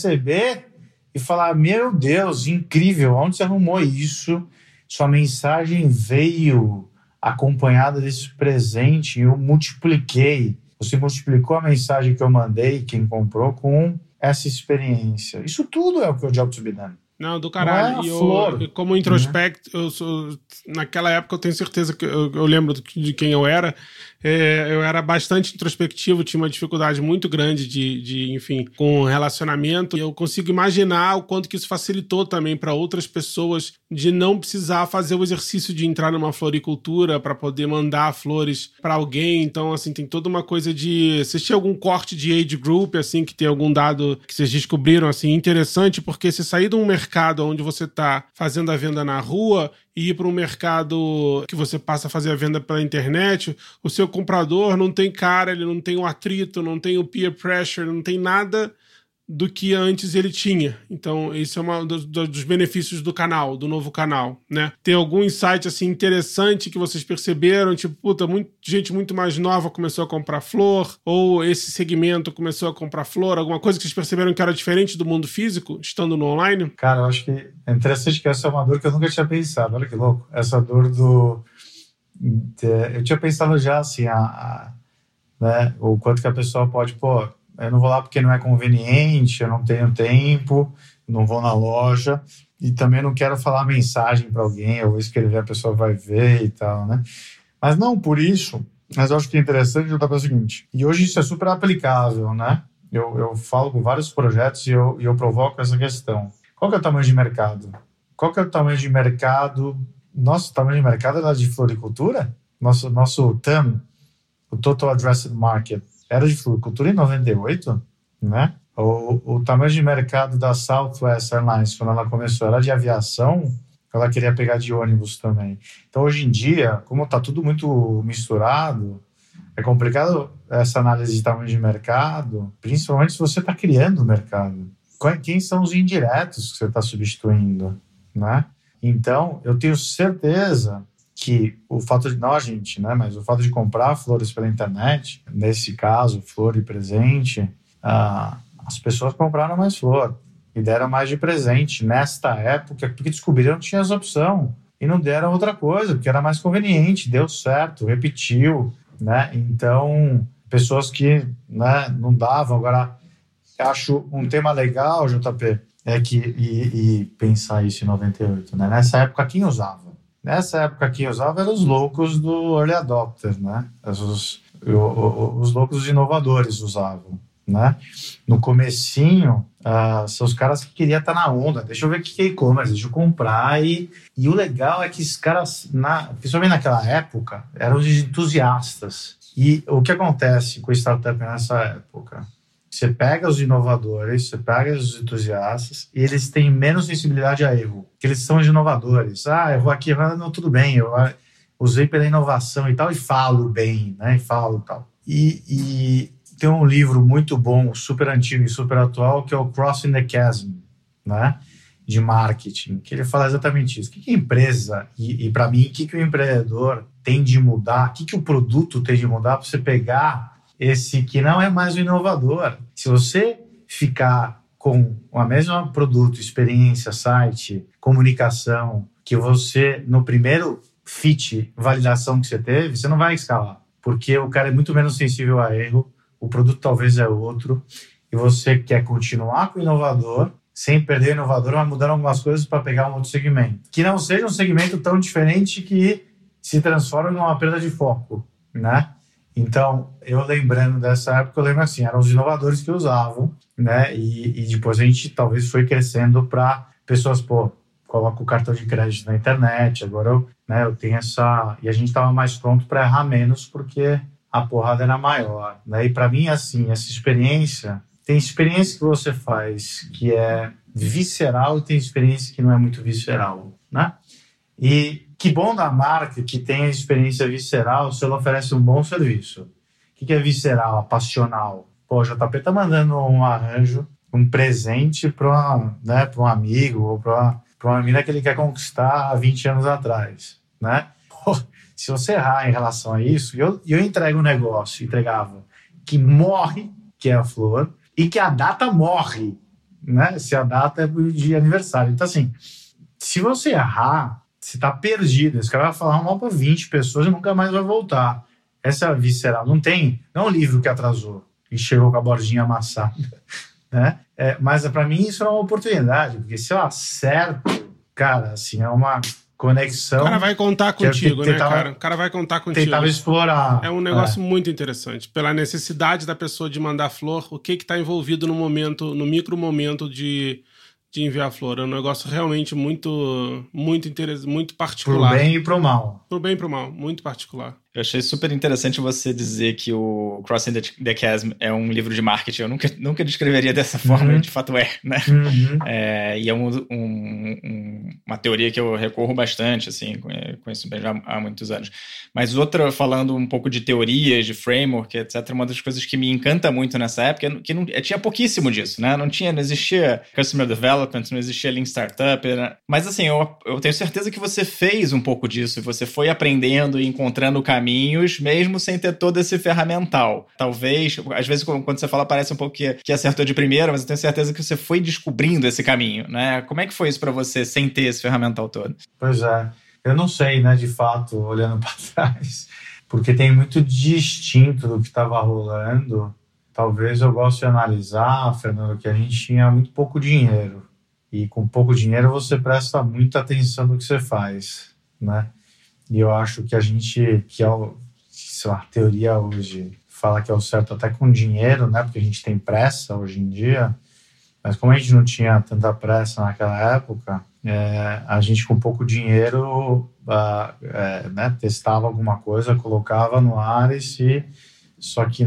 e falar, meu Deus, incrível, onde você arrumou isso? Sua mensagem veio acompanhada desse presente e eu multipliquei. Você multiplicou a mensagem que eu mandei, quem comprou, com essa experiência. Isso tudo é o que o job to be done. Não, do caralho. E como introspecto, naquela época eu tenho certeza que eu lembro de quem eu era. Eu era bastante introspectivo, tinha uma dificuldade muito grande enfim, com relacionamento. E eu consigo imaginar o quanto que isso facilitou também para outras pessoas de não precisar fazer o exercício de entrar numa floricultura para poder mandar flores para alguém. Então, assim, tem toda uma coisa de... Vocês tinham algum corte de age group, assim, que tem algum dado que vocês descobriram, assim, interessante? Porque se sair de um mercado onde você está fazendo a venda na rua e ir para um mercado que você passa a fazer a venda pela internet, o seu comprador não tem cara, ele não tem o atrito, não tem o peer pressure, não tem nada do que antes ele tinha. Então, isso é um dos benefícios do canal, do novo canal, né? Tem algum insight, assim, interessante que vocês perceberam? Tipo, puta, gente muito mais nova começou a comprar flor, ou esse segmento começou a comprar flor, alguma coisa que vocês perceberam que era diferente do mundo físico, estando no online? Cara, eu acho que é interessante que essa é uma dor que eu nunca tinha pensado. Olha que louco. Essa dor eu tinha pensado já, assim, né, o quanto que a pessoa pode, eu não vou lá porque não é conveniente, eu não tenho tempo, não vou na loja e também não quero falar mensagem para alguém, eu vou escrever, a pessoa vai ver e tal, né? Mas não por isso, mas eu acho que é interessante juntar para o seguinte, e hoje isso é super aplicável, né? Eu falo com vários projetos e eu provoco essa questão. Qual que é o tamanho de mercado? Qual que é o tamanho de mercado? Nosso tamanho de mercado era de floricultura? Nosso TAM, o Total Addressed Market, era de floricultura em 98, né? O tamanho de mercado da Southwest Airlines, quando ela começou, era de aviação, ela queria pegar de ônibus também. Então, hoje em dia, como está tudo muito misturado, é complicado essa análise de tamanho de mercado, principalmente se você está criando o mercado. Quem são os indiretos que você está substituindo, né? Então, eu tenho certeza que o fato de, não a gente, né, mas o fato de comprar flores pela internet, nesse caso, flor e presente, as pessoas compraram mais flor e deram mais de presente nesta época, porque descobriram que tinha essa opção e não deram outra coisa, porque era mais conveniente, deu certo, repetiu, né? Então, pessoas que, né, não davam. Agora, acho um tema legal, JP, é que, e pensar isso em 98, né? Nessa época, quem usava? Nessa época, quem usava eram os loucos do Early Adopter, né? Os loucos inovadores usavam, né? No comecinho, são os caras que queriam estar na onda. Deixa eu ver o que é e-commerce, deixa eu comprar. E o legal é que os caras, principalmente naquela época, eram os entusiastas. E o que acontece com o startup nessa época? Você pega os inovadores, você pega os entusiastas e eles têm menos sensibilidade a erro, porque eles são os inovadores. Eu vou aqui, não, tudo bem, eu usei pela inovação e tal, e falo bem, né? E falo tal. E tem um livro muito bom, super antigo e super atual, que é o Crossing the Chasm, né? De marketing, que ele fala exatamente isso. O que a empresa, e para mim, o que o empreendedor tem de mudar, o que o produto tem de mudar para você pegar esse que não é mais o inovador. Se você ficar com o mesmo produto, experiência, site, comunicação, que você, no primeiro fit, validação que você teve, você não vai escalar, porque o cara é muito menos sensível a erro, o produto talvez é outro, e você quer continuar com o inovador, sem perder o inovador, mas mudando algumas coisas para pegar um outro segmento. Que não seja um segmento tão diferente que se transforme numa perda de foco, né? Então, eu lembrando dessa época, eu lembro assim, eram os inovadores que usavam, né? E depois a gente talvez foi crescendo para pessoas, coloca o cartão de crédito na internet, agora eu tenho essa... E a gente estava mais pronto para errar menos, porque a porrada era maior, né? E para mim, assim, essa experiência... Tem experiência que você faz que é visceral e tem experiência que não é muito visceral, né? E que bom da marca que tem a experiência visceral se ela oferece um bom serviço. O que é visceral, passional? O JP tá mandando um arranjo, um presente para um amigo ou para uma mina que ele quer conquistar há 20 anos atrás, né? Se você errar em relação a isso, eu entrego um negócio, entregava, que morre, que é a flor, e que a data morre, né? Se a data é de aniversário. Então, assim, se você errar, você tá perdido. Esse cara vai falar mal para 20 pessoas e nunca mais vai voltar. Essa é a visceral. Não é um livro que atrasou e chegou com a bordinha amassada, né? Mas para mim isso é uma oportunidade, porque se eu acerto, cara, assim, é uma conexão... O cara vai contar contigo, né, cara? O cara vai contar contigo. Tentava explorar. É um negócio muito interessante. Pela necessidade da pessoa de mandar flor, o que está envolvido no micro momento de enviar flor. É um negócio realmente muito interessante, muito particular. Pro bem e pro mal. Pro bem e pro mal, muito particular. Eu achei super interessante você dizer que o Crossing the Chasm é um livro de marketing. Eu nunca descreveria dessa forma, de fato né? E é uma teoria que eu recorro bastante, assim, conheço bem já há muitos anos. Mas outra, falando um pouco de teorias, de framework, etc., uma das coisas que me encanta muito nessa época é que tinha pouquíssimo disso, né? Não existia Customer Development, não existia Lean Startup, né? Mas assim, eu tenho certeza que você fez um pouco disso, você foi aprendendo e encontrando caminhos, mesmo sem ter todo esse ferramental. Talvez, às vezes quando você fala parece um pouco que acertou de primeira, mas eu tenho certeza que você foi descobrindo esse caminho, né? Como é que foi isso para você sem ter esse ferramental todo? Pois é, eu não sei, né, de fato, olhando para trás, porque tem muito distinto do que estava rolando. Talvez eu goste de analisar, Fernando, que a gente tinha muito pouco dinheiro, e com pouco dinheiro você presta muita atenção no que você faz, né? E eu acho que a gente, que é a teoria hoje, fala que é o certo até com dinheiro, né? Porque a gente tem pressa hoje em dia, mas como a gente não tinha tanta pressa naquela época, a gente com pouco dinheiro né, testava alguma coisa, colocava no ar só que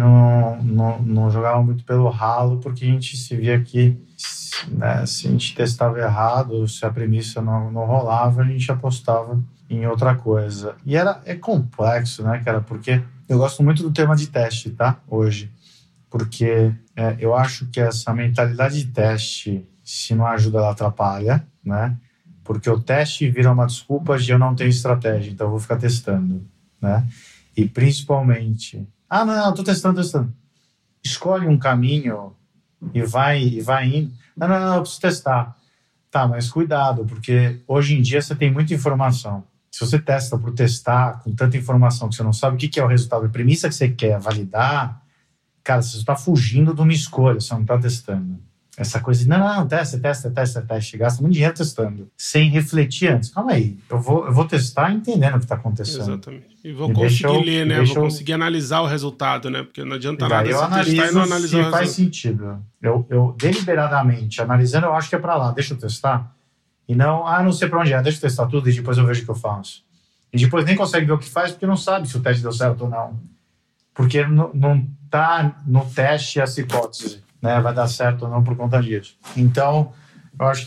não jogava muito pelo ralo, porque a gente se via que, né, se a gente testava errado, se a premissa não rolava, a gente apostava em outra coisa. E é complexo, né, cara? Porque eu gosto muito do tema de teste, tá? Hoje. Porque eu acho que essa mentalidade de teste, se não ajuda, ela atrapalha, né? Porque o teste vira uma desculpa de eu não tenho estratégia, então eu vou ficar testando, né? E principalmente... não, tô testando. Escolhe um caminho e vai indo. Não, eu preciso testar. Tá, mas cuidado, porque hoje em dia você tem muita informação. Se você testa por testar com tanta informação que você não sabe o que é o resultado, a premissa que você quer validar, cara, você está fugindo de uma escolha, você não está testando. Essa coisa de, não, testa, gasta muito dinheiro testando, sem refletir antes. Calma aí, eu vou testar entendendo o que está acontecendo. Exatamente. E vou conseguir ler, né? Vou conseguir analisar o resultado, né? Porque não adianta nada você testar e não analisar o resultado. Faz sentido. Eu deliberadamente, analisando, eu acho que é para lá, deixa eu testar. E não sei para onde deixa eu testar tudo e depois eu vejo o que eu faço. E depois nem consegue ver o que faz porque não sabe se o teste deu certo ou não. Porque não está no teste essa hipótese, né? Vai dar certo ou não por conta disso. Então, eu acho que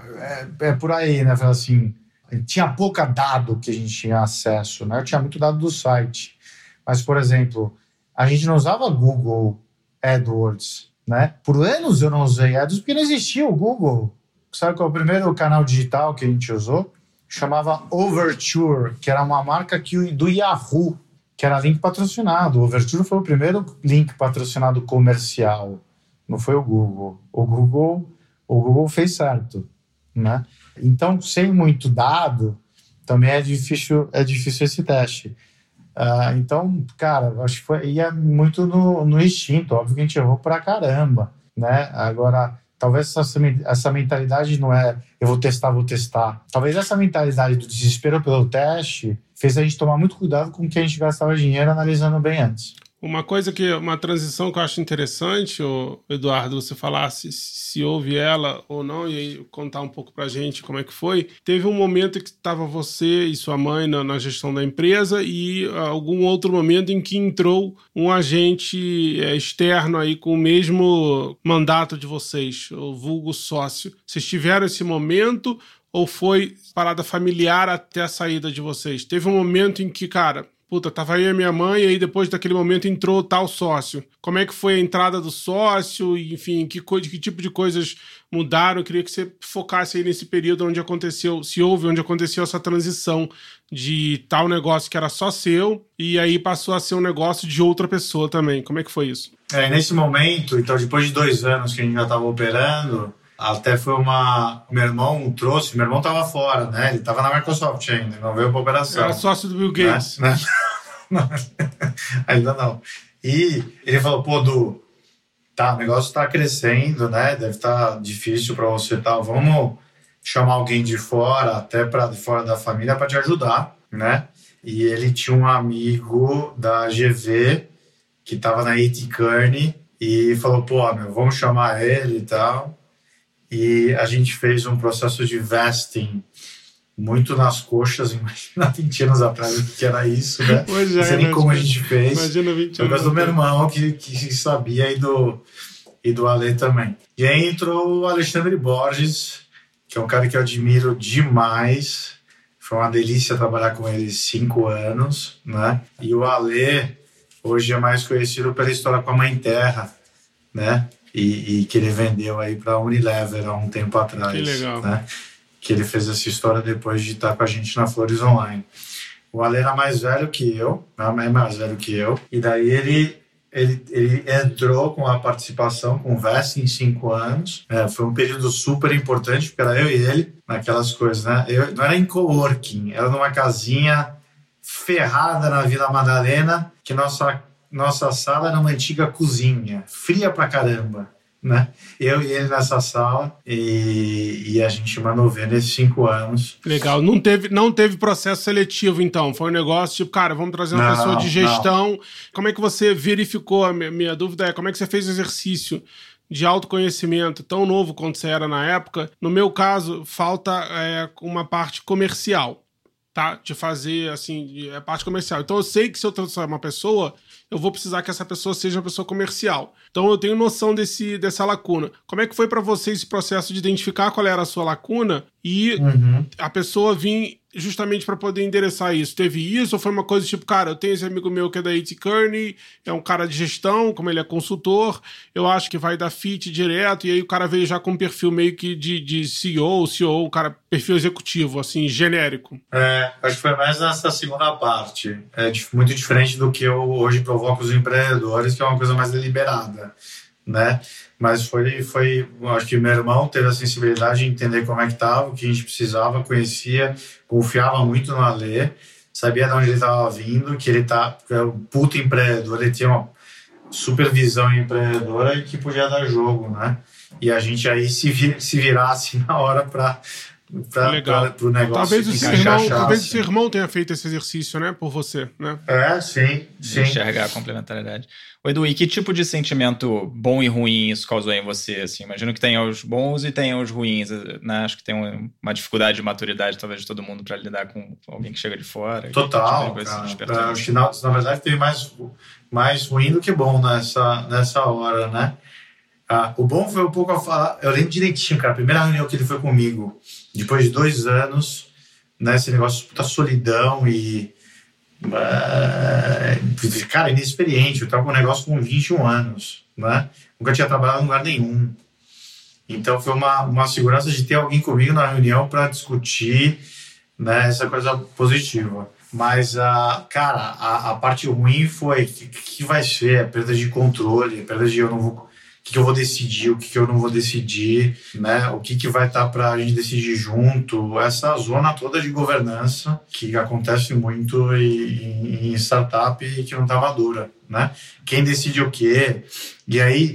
é por aí, né? Assim, tinha pouca dado que a gente tinha acesso, né? Eu tinha muito dado do site. Mas, por exemplo, a gente não usava Google AdWords, né? Por anos eu não usei AdWords porque não existia o Google. Sabe qual é o primeiro canal digital que a gente usou? Chamava Overture, que era uma marca do Yahoo, que era link patrocinado. O Overture foi o primeiro link patrocinado comercial. Não foi o Google. O Google fez certo, né? Então, sem muito dado, também é difícil esse teste. Então, cara, acho que ia muito no instinto. Óbvio que a gente errou pra caramba. né? Agora, talvez essa mentalidade não é eu vou testar. Talvez essa mentalidade do desespero pelo teste fez a gente tomar muito cuidado com o que a gente gastava dinheiro analisando bem antes. Uma transição que eu acho interessante, Eduardo, você falar se houve ela ou não, e aí contar um pouco pra gente como é que foi. Teve um momento que estava você e sua mãe na gestão da empresa e algum outro momento em que entrou um agente externo aí com o mesmo mandato de vocês, o vulgo sócio. Vocês tiveram esse momento ou foi parada familiar até a saída de vocês? Teve um momento em que, cara... tava aí a minha mãe e aí depois daquele momento entrou tal sócio. Como é que foi a entrada do sócio? Enfim, que tipo de coisas mudaram? Eu queria que você focasse aí nesse período onde aconteceu essa transição de tal negócio que era só seu e aí passou a ser um negócio de outra pessoa também. Como é que foi isso? Nesse momento, então depois de 2 anos que a gente já estava operando, até foi meu irmão estava fora, né? Ele estava na Microsoft ainda, não veio para operação. Era sócio do Bill Gates. Né? Ainda não. E ele falou, Du, o negócio está crescendo, né? Deve estar difícil para você, vamos chamar alguém de fora, até de fora da família, para te ajudar, né? E ele tinha um amigo da GV que estava na A.T. Kearney e falou, vamos chamar ele e tal. E a gente fez um processo de vesting muito nas coxas, imagina 20 anos atrás o que era isso, né? Pois não sei nem como a gente fez. Imagina 20 anos. Por causa do meu irmão que sabia e do Ale também. E aí entrou o Alexandre Borges, que é um cara que eu admiro demais. Foi uma delícia trabalhar com ele 5 anos, né? E o Ale hoje é mais conhecido pela história com a Mãe Terra, né? E que ele vendeu aí para a Unilever há um tempo atrás. Que legal. Né? Que ele fez essa história depois de estar com a gente na Flores Online. O Ale era mais velho que eu, e daí ele entrou com a participação com o Vest em 5 anos. Foi um período super importante, porque era eu e ele, naquelas coisas, né? Não era em coworking, era numa casinha ferrada na Vila Madalena, que nossa sala era uma antiga cozinha, fria pra caramba, né? Eu e ele nessa sala e a gente mandou ver nesses 5 anos. Legal. Não teve processo seletivo, então? Foi um negócio tipo, cara, vamos trazer uma pessoa de gestão. Não. Como é que você verificou? A minha dúvida é como é que você fez o exercício de autoconhecimento tão novo quanto você era na época? No meu caso, falta uma parte comercial, tá? De fazer, assim, a parte comercial. Então eu sei que se eu trouxer uma pessoa, eu vou precisar que essa pessoa seja uma pessoa comercial. Então eu tenho noção dessa lacuna. Como é que foi para você esse processo de identificar qual era a sua lacuna e a pessoa vir justamente para poder endereçar isso? Teve isso ou foi uma coisa tipo, cara, eu tenho esse amigo meu que é da A.T. Kearney, é um cara de gestão, como ele é consultor, eu acho que vai dar fit direto, e aí o cara veio já com um perfil meio que de CEO, um cara, perfil executivo, assim, genérico. Acho que foi mais nessa segunda parte. É muito diferente do que eu hoje provoco os empreendedores, que é uma coisa mais deliberada, né? Mas acho que meu irmão teve a sensibilidade de entender como é que estava, o que a gente precisava, conhecia, confiava muito no Alê, sabia de onde ele estava vindo, que ele é um puto empreendedor, ele tinha uma supervisão empreendedora e que podia dar jogo, né? E a gente aí se virasse na hora para o negócio. Talvez o seu irmão tenha feito esse exercício, né, por você, né? Sim. Enxergar a complementariedade. Ô, Edu, e que tipo de sentimento bom e ruim isso causou em você? Assim, imagino que tenha os bons e tenha os ruins, né? Acho que tem uma dificuldade de maturidade, talvez, de todo mundo para lidar com alguém que chega de fora. Total, cara. Acho que, na verdade, tem mais ruim do que bom nessa hora, né? O bom foi um pouco a falar... Eu lembro direitinho, cara, a primeira reunião que ele foi comigo, depois de 2 anos, né, esse negócio de puta solidão e... cara, inexperiente. Eu tava com um negócio com 21 anos, né? Nunca tinha trabalhado em lugar nenhum. Então foi uma segurança de ter alguém comigo na reunião para discutir, né, essa coisa positiva. Mas, cara, a parte ruim foi que vai ser a perda de controle, a perda de o que eu vou decidir, o que eu não vou decidir, né? O que vai estar para a gente decidir junto, essa zona toda de governança que acontece muito em startup e que não está madura, né? Quem decide o quê? E aí,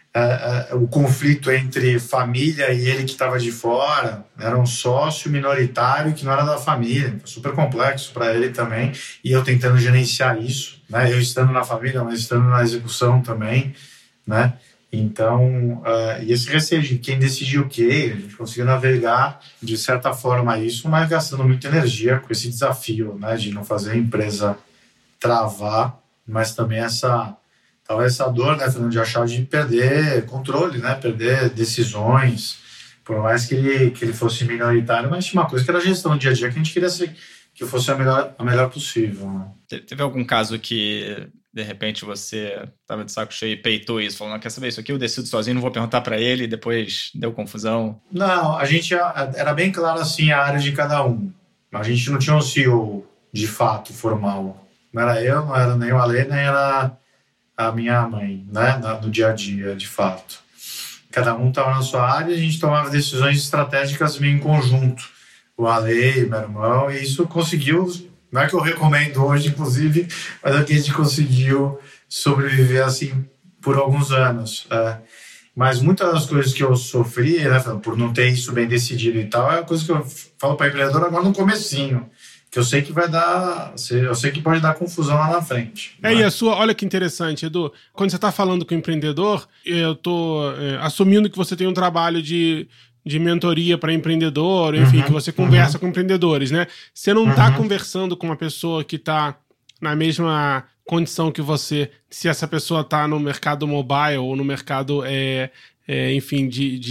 o conflito entre família e ele que estava de fora, era um sócio minoritário que não era da família, super complexo para ele também, e eu tentando gerenciar isso, né? Eu estando na família, mas estando na execução também, né? Então, e esse receio de quem decidiu o quê, a gente conseguiu navegar de certa forma isso, mas gastando muita energia com esse desafio, né, de não fazer a empresa travar, mas também talvez essa dor, né, Fernando, de achar de perder controle, né, perder decisões, por mais que ele fosse minoritário, mas tinha uma coisa que era a gestão do dia a dia que a gente queria que fosse a melhor possível. Né? Teve algum caso que de repente você estava de saco cheio e peitou isso, falando, quer saber, isso aqui eu decido sozinho, não vou perguntar para ele, e depois deu confusão? Não, a gente era bem claro assim a área de cada um. A gente não tinha um CEO de fato formal. Não era eu, não era nem o Ale, nem era a minha mãe, né, no dia a dia, de fato. Cada um estava na sua área e a gente tomava decisões estratégicas meio em conjunto. O Ale, meu irmão, e isso conseguiu. Não é que eu recomendo hoje, inclusive, mas é que a gente conseguiu sobreviver assim por alguns anos. Mas muitas das coisas que eu sofri, né, por não ter isso bem decidido e tal, é uma coisa que eu falo para empreendedor agora no comecinho, que eu sei que eu sei que pode dar confusão lá na frente. E a sua, olha que interessante, Edu, quando você está falando com o empreendedor, eu estou assumindo que você tem um trabalho de mentoria para empreendedor, enfim, que você conversa com empreendedores, né? Você não está conversando com uma pessoa que está na mesma condição que você, se essa pessoa está no mercado mobile ou no mercado, enfim,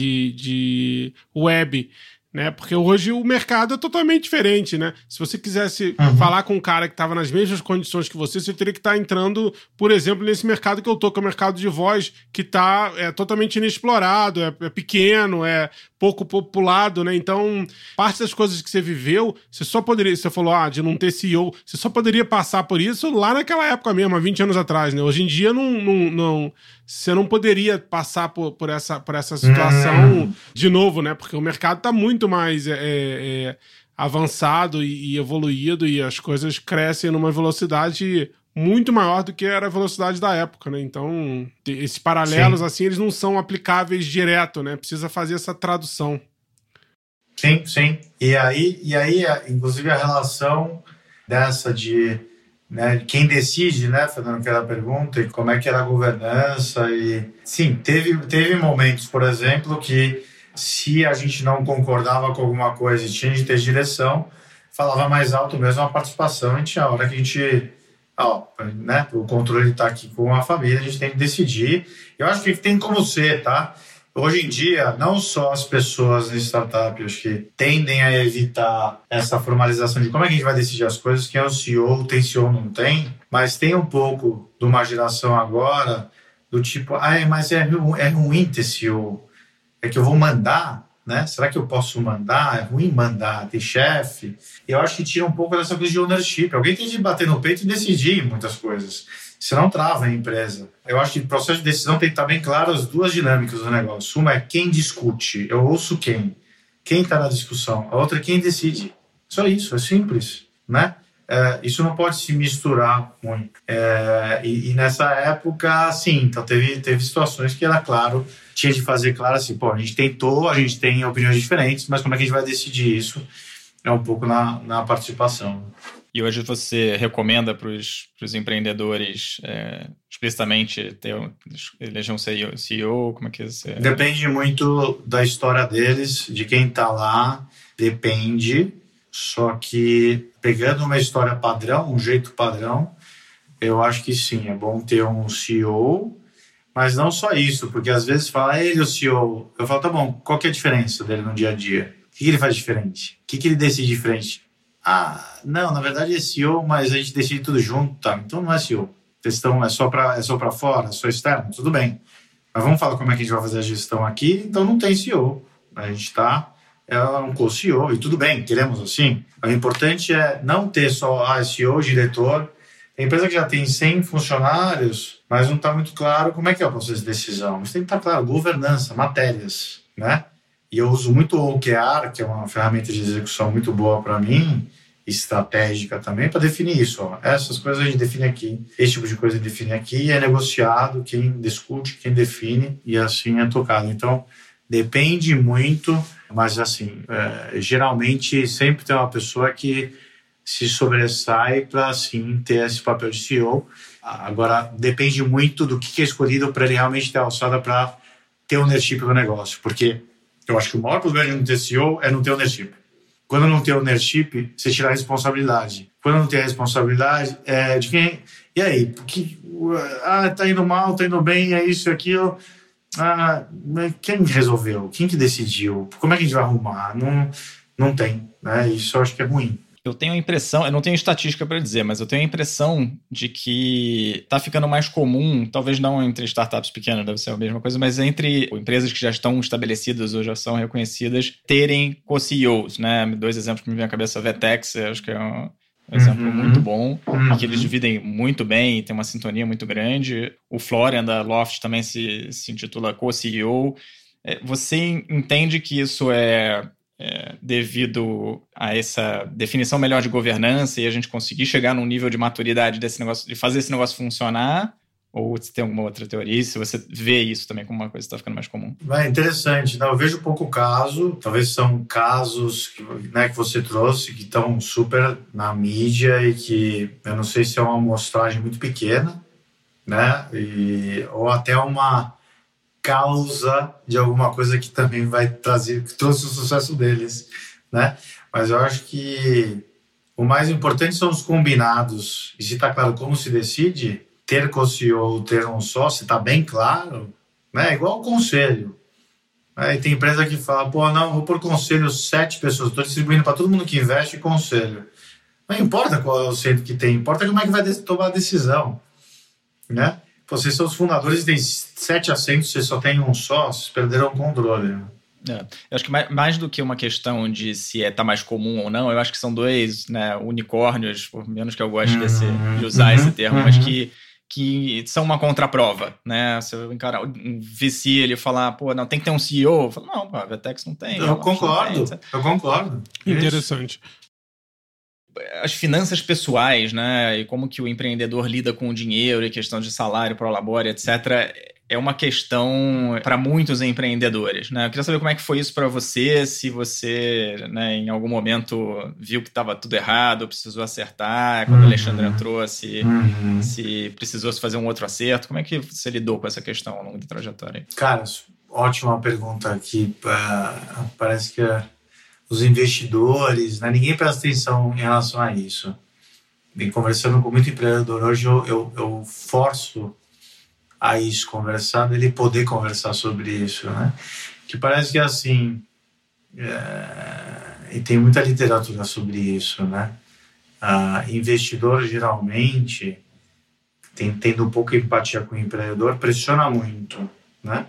de web, né? Porque hoje o mercado é totalmente diferente, né? Se você quisesse falar com um cara que estava nas mesmas condições que você teria que estar entrando, por exemplo, nesse mercado que eu tô, que é o mercado de voz, que está totalmente inexplorado, é pequeno, é pouco populado, né? Então, parte das coisas que você viveu, você falou, de não ter CEO, você só poderia passar por isso lá naquela época mesmo, há 20 anos atrás, né? Hoje em dia, você não poderia passar por essa situação de novo, né? Porque o mercado está muito mais avançado e evoluído e as coisas crescem numa velocidade muito maior do que era a velocidade da época, né? Então, esses paralelos, assim, eles não são aplicáveis direto, né? Precisa fazer essa tradução. Sim, sim. E aí, inclusive, a relação dessa de... Né, quem decide, né, Fernando, que era a pergunta, e como é que era a governança. E sim, teve momentos, por exemplo, que se a gente não concordava com alguma coisa e tinha de ter direção, falava mais alto mesmo a participação, e tinha a hora que a gente... né, o controle está aqui com a família, a gente tem que decidir. Eu acho que tem como ser, tá? Hoje em dia, não só as pessoas em startup, acho que tendem a evitar essa formalização de como é que a gente vai decidir as coisas, quem é o CEO, tem CEO, não tem, mas tem um pouco de uma geração agora do tipo, mas é ruim ter CEO, é que eu vou mandar, né? Será que eu posso mandar? É ruim mandar, ter chefe. E eu acho que tira um pouco dessa coisa de ownership. Alguém tem de bater no peito e decidir muitas coisas. Senão trava a empresa. Eu acho que o processo de decisão tem que estar bem claro as duas dinâmicas do negócio. Uma é quem discute, eu ouço quem está na discussão. A outra é quem decide. Só isso, é simples, né? Isso não pode se misturar muito. E nessa época, sim, então teve situações que era claro, tinha de fazer claro assim, a gente tentou, a gente tem opiniões diferentes, mas como é que a gente vai decidir isso? É um pouco na participação. E hoje você recomenda para os empreendedores explicitamente eleger um CEO? Como é que você... Depende muito da história deles, de quem está lá, depende. Só que pegando uma história padrão, um jeito padrão, eu acho que sim, é bom ter um CEO, mas não só isso, porque às vezes fala, ele é o CEO. Eu falo, tá bom, qual que é a diferença dele no dia a dia? O que ele faz diferente? O que ele decide diferente? Não, na verdade é CEO, mas a gente decide tudo junto, tá? Então não é CEO. Gestão é só para fora, é só externo, tudo bem. Mas vamos falar como é que a gente vai fazer a gestão aqui, então não tem CEO. A gente está... é um co-CEO, e tudo bem, queremos assim. O importante é não ter só CEO, diretor. Tem empresa que já tem 100 funcionários, mas não está muito claro como é que é o processo de decisão. Mas tem que estar claro, governança, matérias, né? E eu uso muito o OKR, que é uma ferramenta de execução muito boa para mim, estratégica também para definir isso. Ó. Essas coisas a gente define aqui, esse tipo de coisa a gente define aqui, é negociado, quem discute, quem define, e assim é tocado. Então, depende muito, mas assim, geralmente sempre tem uma pessoa que se sobressai para, assim, ter esse papel de CEO. Agora, depende muito do que é escolhido para ele realmente ter alçada para ter ownership no negócio, porque eu acho que o maior problema de não ter CEO é não ter ownership. Quando não tem ownership, você tira a responsabilidade. Quando não tem a responsabilidade, é de quem... E aí? Tá indo mal, tá indo bem, é isso e aquilo. Quem resolveu? Quem que decidiu? Como é que a gente vai arrumar? Não tem, né? Isso eu acho que é ruim. Eu tenho a impressão, eu não tenho estatística para dizer, mas eu tenho a impressão de que está ficando mais comum, talvez não entre startups pequenas, deve ser a mesma coisa, mas entre empresas que já estão estabelecidas ou já são reconhecidas, terem co-CEOs, né? 2 exemplos que me vêm à cabeça, a Vetex, acho que é um exemplo muito bom, que eles dividem muito bem e tem uma sintonia muito grande. O Florian da Loft também se intitula co-CEO. Você entende que isso é devido a essa definição melhor de governança e a gente conseguir chegar num nível de maturidade desse negócio, de fazer esse negócio funcionar? Ou se tem alguma outra teoria? Se você vê isso também como uma coisa que está ficando mais comum? É interessante. Não, eu vejo pouco caso. Talvez são casos que você trouxe que estão super na mídia e que eu não sei se é uma amostragem muito pequena, né? Ou até uma causa de alguma coisa que também vai trazer, que trouxe o sucesso deles, né? Mas eu acho que o mais importante são os combinados. E se está claro como se decide, ter co-CEO ou ter um sócio, está bem claro, né? Igual o conselho. E tem empresa que fala, não, vou por conselho 7 pessoas, estou distribuindo para todo mundo que investe conselho. Não importa qual é o centro que tem, importa como é que vai tomar a decisão, né? Vocês são os fundadores e tem 7 assentos, você só tem um só, vocês perderam o controle. Eu acho que mais do que uma questão de se tá mais comum ou não, eu acho que são 2, né, unicórnios, por menos que eu goste de usar esse termo, mas que são uma contraprova, né? Se eu encarar um VC, ele falar, não, tem que ter um CEO, eu falo, não, a Vetex não tem. Eu concordo. Interessante. As finanças pessoais, né, e como que o empreendedor lida com o dinheiro e questão de salário, prolabore, etc., é uma questão para muitos empreendedores, né? Eu queria saber como é que foi isso para você, se você, né, em algum momento viu que estava tudo errado, precisou acertar, quando o Alexandre entrou, se precisou fazer um outro acerto, como é que você lidou com essa questão ao longo da trajetória? Cara, ótima pergunta aqui. Parece que os investidores, né, ninguém presta atenção em relação a isso. E conversando com muito empreendedor hoje, eu forço a isso, conversar, ele poder conversar sobre isso, né? Que parece que assim, e tem muita literatura sobre isso, né? Investidor geralmente, tendo pouca empatia com o empreendedor, pressiona muito, né?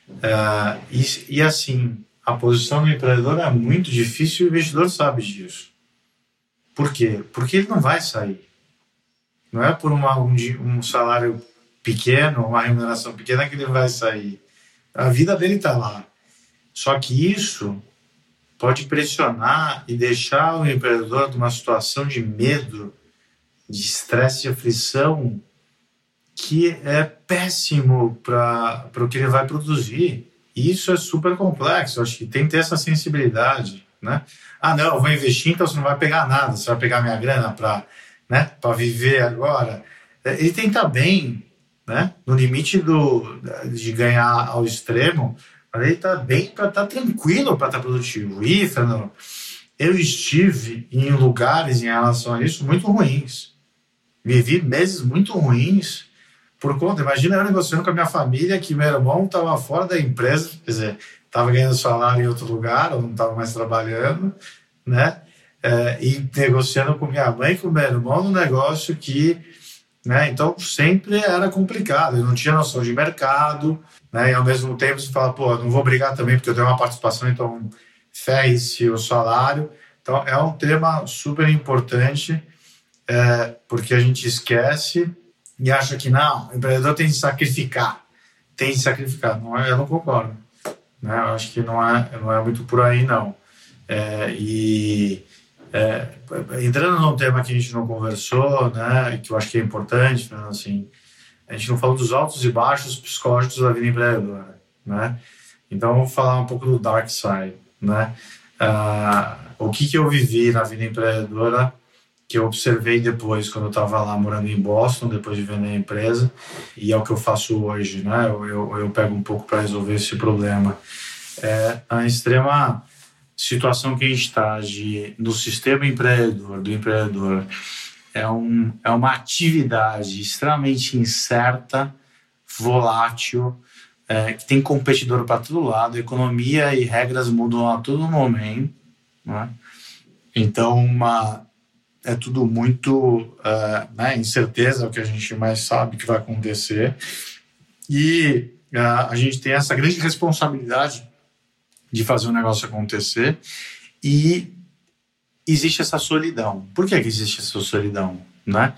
E assim, a posição do empreendedor é muito difícil e o investidor sabe disso. Por quê? Porque ele não vai sair. Não é por um salário pequeno, uma remuneração pequena que ele vai sair. A vida dele está lá. Só que isso pode pressionar e deixar o empreendedor numa situação de medo, de estresse e aflição que é péssimo para o que ele vai produzir. E isso é super complexo. Eu acho que tem que ter essa sensibilidade, né? Não, eu vou investir, então você não vai pegar nada, você vai pegar minha grana para, né, para viver agora. Ele tem que estar bem, né, no limite de ganhar ao extremo, mas ele está bem para estar tranquilo, para estar produtivo. E, Fernando, eu estive em lugares em relação a isso muito ruins. Vivi meses muito ruins por conta, imagina eu negociando com a minha família que meu irmão estava fora da empresa, quer dizer, estava ganhando salário em outro lugar, ou não estava mais trabalhando, né? E negociando com minha mãe e com meu irmão num negócio que, né? Então sempre era complicado, eu não tinha noção de mercado, né? E ao mesmo tempo você fala, eu não vou brigar também porque eu tenho uma participação, então ferre-se o salário. Então é um tema super importante, porque a gente esquece e acha que não, o empreendedor tem que sacrificar. Não, eu não concordo, né? Eu acho que não é muito por aí, não. E Entrando num tema que a gente não conversou, né, e que eu acho que é importante, né, assim, a gente não falou dos altos e baixos psicológicos da vida empreendedora, né? Então, vamos falar um pouco do dark side, né? O que eu vivi na vida empreendedora, que eu observei depois, quando eu estava lá morando em Boston, depois de vender a empresa, e é o que eu faço hoje, né? Eu pego um pouco para resolver esse problema. A extrema situação que a gente está no sistema do empreendedor, é uma atividade extremamente incerta, volátil, que tem competidor para todo lado, a economia e regras mudam a todo momento, né? Então, é tudo muito incerteza, é o que a gente mais sabe que vai acontecer. E a gente tem essa grande responsabilidade de fazer o negócio acontecer, e existe essa solidão. Por que existe essa solidão, né?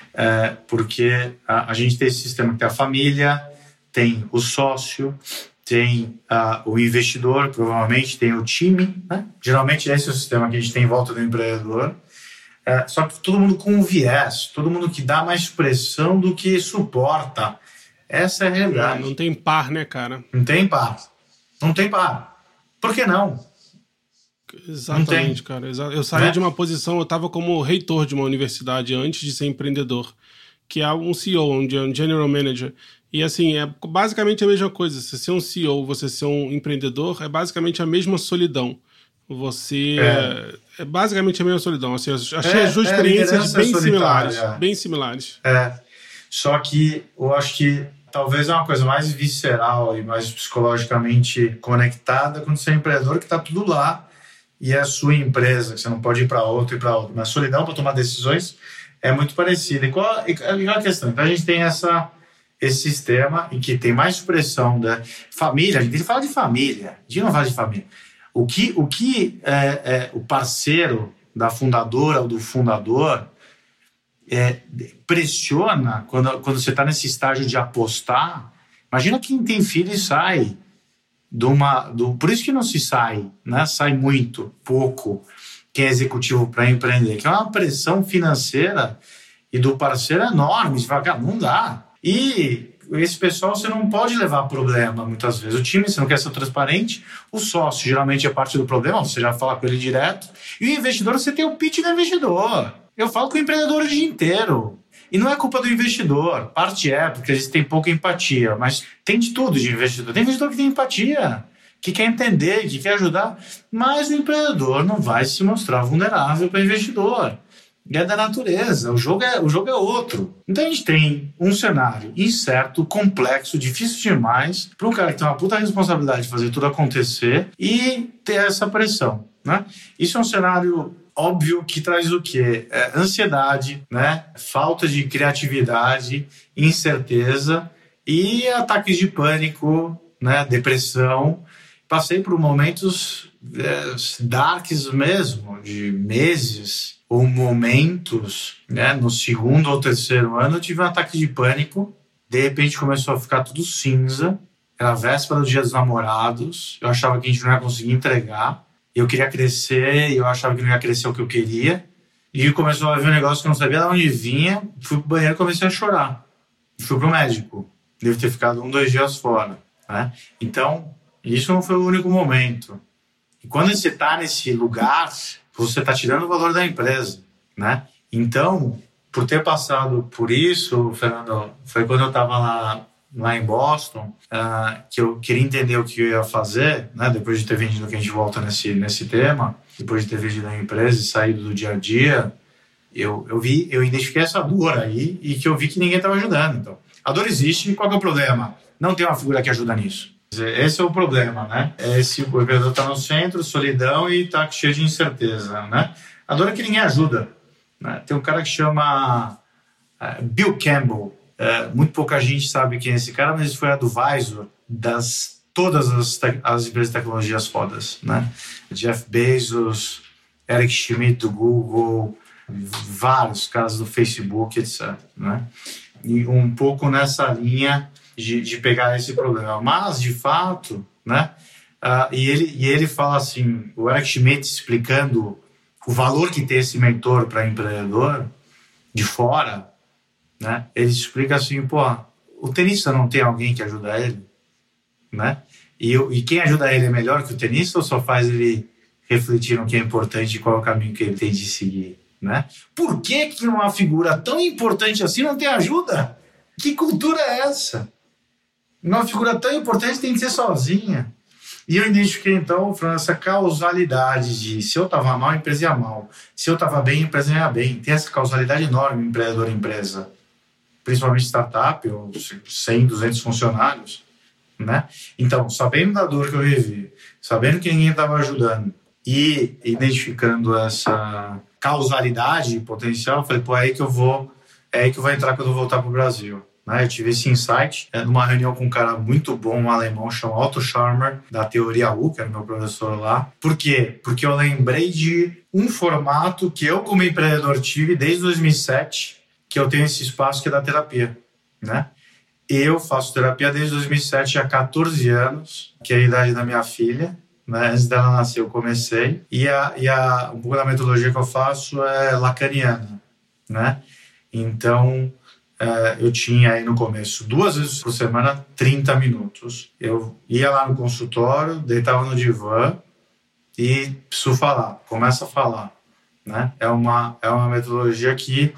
Porque a gente tem esse sistema que tem a família, tem o sócio, tem o investidor, provavelmente tem o time, né? Geralmente esse é o sistema que a gente tem em volta do empreendedor. Só que todo mundo com um viés, todo mundo que dá mais pressão do que suporta. Essa é a realidade. Não tem par, né, cara? Não tem par. Não tem par. Por que não? Exatamente, cara. Eu saí de uma posição, eu estava como reitor de uma universidade antes de ser empreendedor, que é um CEO, um General Manager. E assim, é basicamente a mesma coisa. Você ser um CEO, você ser um empreendedor, é basicamente a mesma solidão. Você... É basicamente a mesma solidão. Assim, eu achei as duas experiências bem similares. Só que eu acho que talvez é uma coisa mais visceral e mais psicologicamente conectada quando você é empreendedor, que está tudo lá e é a sua empresa, que você não pode ir para outra e para outra. Mas a solidão para tomar decisões é muito parecida. E qual é a questão? Então a gente tem esse sistema em que tem mais pressão da família. A gente fala de família, a gente não fala de família. O que o parceiro da fundadora ou do fundador pressiona quando você está nesse estágio de apostar. Imagina quem tem filho e sai por isso que não se sai, né? Sai muito pouco quem é executivo para empreender, que é uma pressão financeira e do parceiro enorme. Você fala, cara, não dá. E esse pessoal você não pode levar problema muitas vezes. O time, você não quer ser transparente. O sócio geralmente é parte do problema, você já fala com ele direto. E o investidor, você tem o pitch do investidor. Eu falo com o empreendedor o dia inteiro. E não é culpa do investidor. Parte porque eles têm pouca empatia. Mas tem de tudo de investidor. Tem investidor que tem empatia, que quer entender, que quer ajudar. Mas o empreendedor não vai se mostrar vulnerável para o investidor. É da natureza. O jogo é outro. Então a gente tem um cenário incerto, complexo, difícil demais para um cara que tem uma puta responsabilidade de fazer tudo acontecer e ter essa pressão, né? Isso é um cenário óbvio que traz o quê? Ansiedade, né? Falta de criatividade, incerteza e ataques de pânico, né? Depressão. Passei por momentos darks mesmo, de meses ou momentos, né? No segundo ou terceiro ano eu tive um ataque de pânico. De repente começou a ficar tudo cinza. Era a véspera do Dia dos Namorados. Eu achava que a gente não ia conseguir entregar. Eu queria crescer e eu achava que não ia crescer o que eu queria. E começou a ver um negócio que eu não sabia de onde vinha. Fui pro banheiro e comecei a chorar. Fui pro médico. Devo ter ficado 1-2 dias fora, né? Então, isso não foi o único momento. E quando você está nesse lugar, você está tirando o valor da empresa, né? Então, por ter passado por isso, Fernando, foi quando eu estava lá em Boston, que eu queria entender o que eu ia fazer, né? Depois de ter vendido, que a gente volta nesse tema, depois de ter vendido a empresa e saído do dia a dia, eu identifiquei essa dor aí e que eu vi que ninguém estava ajudando. Então, a dor existe, qual que é o problema? Não tem uma figura que ajuda nisso. Esse é o problema, né? O empreendedor está no centro, solidão e está cheio de incerteza, né? A dor é que ninguém ajuda, né? Tem um cara que chama Bill Campbell. Muito pouca gente sabe quem é esse cara, mas ele foi advisor das todas as empresas de tecnologias fodas, né? Jeff Bezos, Eric Schmidt do Google, vários caras do Facebook, etc., né? E um pouco nessa linha de pegar esse problema. Mas, de fato, né? E ele fala assim, o Eric Schmidt explicando o valor que tem esse mentor para empreendedor de fora, né? Ele explica assim, pô, o tenista não tem alguém que ajuda ele, né? E quem ajuda ele é melhor que o tenista ou só faz ele refletir no que é importante e qual é o caminho que ele tem de seguir, né? Por que uma figura tão importante assim não tem ajuda? Que cultura é essa? Uma figura tão importante tem que ser sozinha. E eu identifiquei, então, essa causalidade de se eu estava mal, a empresa ia mal. Se eu estava bem, a empresa ia bem. Tem essa causalidade enorme, empreendedor-empresa. Principalmente startup, ou 100, 200 funcionários, né? Então, sabendo da dor que eu vivi, sabendo que ninguém estava ajudando e identificando essa causalidade potencial, eu falei, pô, é aí que eu vou entrar quando eu voltar para o Brasil. Eu tive esse insight numa reunião com um cara muito bom, um alemão, chamado Otto Scharmer, da Teoria U, que era meu professor lá. Por quê? Porque eu lembrei de um formato que eu, como empreendedor, tive desde 2007, que eu tenho esse espaço que é da terapia, né? Eu faço terapia desde 2007, há 14 anos, que é a idade da minha filha, né? Antes dela nascer eu comecei. Um pouco da metodologia que eu faço é lacaniana, né? Então, eu tinha aí no começo 2 vezes por semana 30 minutos. Eu ia lá no consultório, deitava no divã e preciso falar, começa a falar, né? É uma metodologia que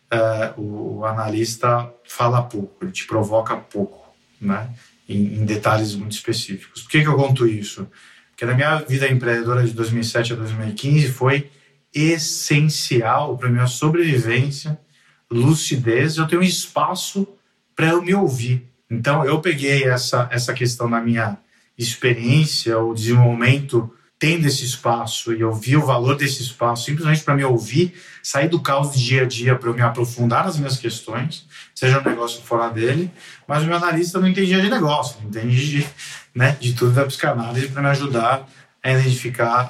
o analista fala pouco, ele te provoca pouco, né? Em detalhes muito específicos. Por que eu conto isso? Porque na minha vida empreendedora de 2007 a 2015 foi essencial para a minha sobrevivência, lucidez, eu tenho um espaço para eu me ouvir. Então, eu peguei essa questão da minha experiência, o desenvolvimento tendo esse espaço, e eu vi o valor desse espaço simplesmente para me ouvir, sair do caos do dia a dia para eu me aprofundar nas minhas questões, seja um negócio fora dele, mas o meu analista não entendia de negócio, não entende de tudo da psicanálise para me ajudar a identificar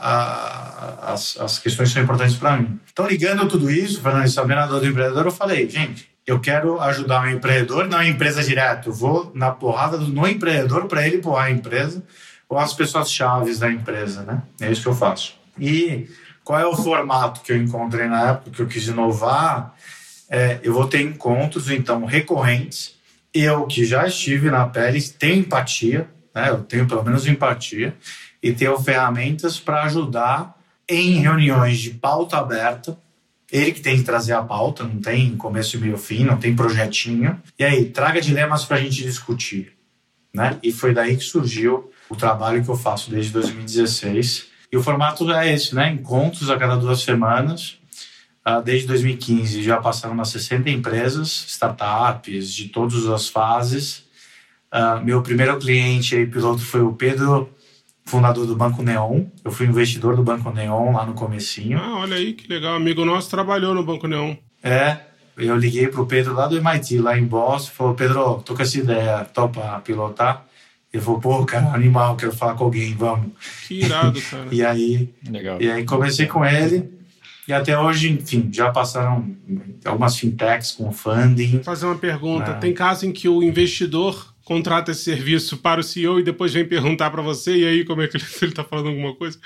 as questões que são importantes para mim. Então, ligando tudo isso, Fernando, sabendo a dor do empreendedor, eu falei, gente, eu quero ajudar o empreendedor, não a empresa direto, eu vou na porrada no empreendedor para ele empurrar a empresa ou as pessoas chaves da empresa, né? É isso que eu faço. E qual é o formato que eu encontrei na época que eu quis inovar? Eu vou ter encontros, então, recorrentes. Eu, que já estive na pele, tenho empatia, né? Eu tenho pelo menos empatia, e tenho ferramentas para ajudar em reuniões de pauta aberta. Ele que tem que trazer a pauta, não tem começo, meio, fim, não tem projetinho. E aí, traga dilemas para a gente discutir, né? E foi daí que surgiu o trabalho que eu faço desde 2016. E o formato é esse, né? Encontros a cada 2 semanas. Desde 2015 já passaram umas 60 empresas, startups de todas as fases. Meu primeiro cliente aí, piloto, foi o Pedro, fundador do Banco Neon. Eu fui investidor do Banco Neon lá no comecinho. Olha aí, que legal. Amigo nosso trabalhou no Banco Neon. Eu liguei pro Pedro lá do MIT, lá em Boston. Falou, Pedro, tô com essa ideia, topa pilotar? Ele falou, pô, cara, animal, quero falar com alguém, vamos. Que irado, cara. E aí comecei com ele. E até hoje, enfim, já passaram algumas fintechs com funding. Vou fazer uma pergunta. Tem caso em que o investidor contrata esse serviço para o CEO e depois vem perguntar para você, e aí como é que ele está falando alguma coisa?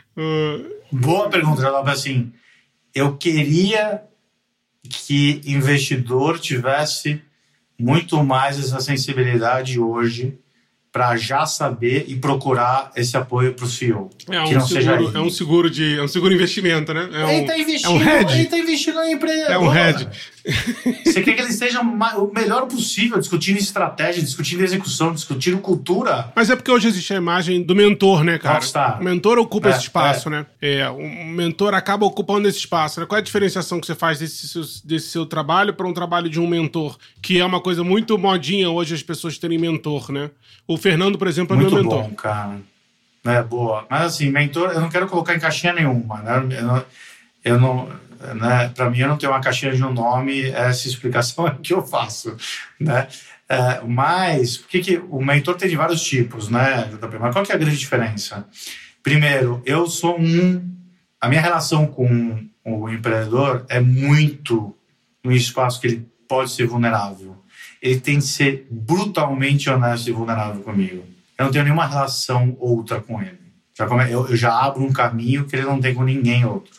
Boa pergunta, Jalapa. Assim, eu queria que investidor tivesse muito mais essa sensibilidade hoje para já saber e procurar esse apoio para o CEO. É um seguro investimento, né? Ele está investindo, ele está investindo em empreendedor. É um hedge. Você quer que ele esteja o melhor possível, discutindo estratégia, discutindo execução, discutindo cultura. Mas é porque hoje existe a imagem do mentor, né, cara? Rockstar. O mentor ocupa esse espaço, né? O mentor acaba ocupando esse espaço, né? Qual é a diferenciação que você faz desse seu trabalho para um trabalho de um mentor? Que é uma coisa muito modinha hoje as pessoas terem mentor, né? O Fernando, por exemplo, é meu mentor. Muito bom, cara. Boa. Mas assim, mentor, eu não quero colocar em caixinha nenhuma, né? Eu não... Né? Para mim, eu não tenho uma caixinha de um nome, essa explicação é o que eu faço, né? Mas por que o mentor tem de vários tipos, né, JP? Mas qual que é a grande diferença? Primeiro, eu sou a minha relação com o empreendedor é muito um espaço que ele pode ser vulnerável. Ele tem que ser brutalmente honesto e vulnerável comigo. Eu não tenho nenhuma relação outra com ele. Eu já abro um caminho que ele não tem com ninguém outro.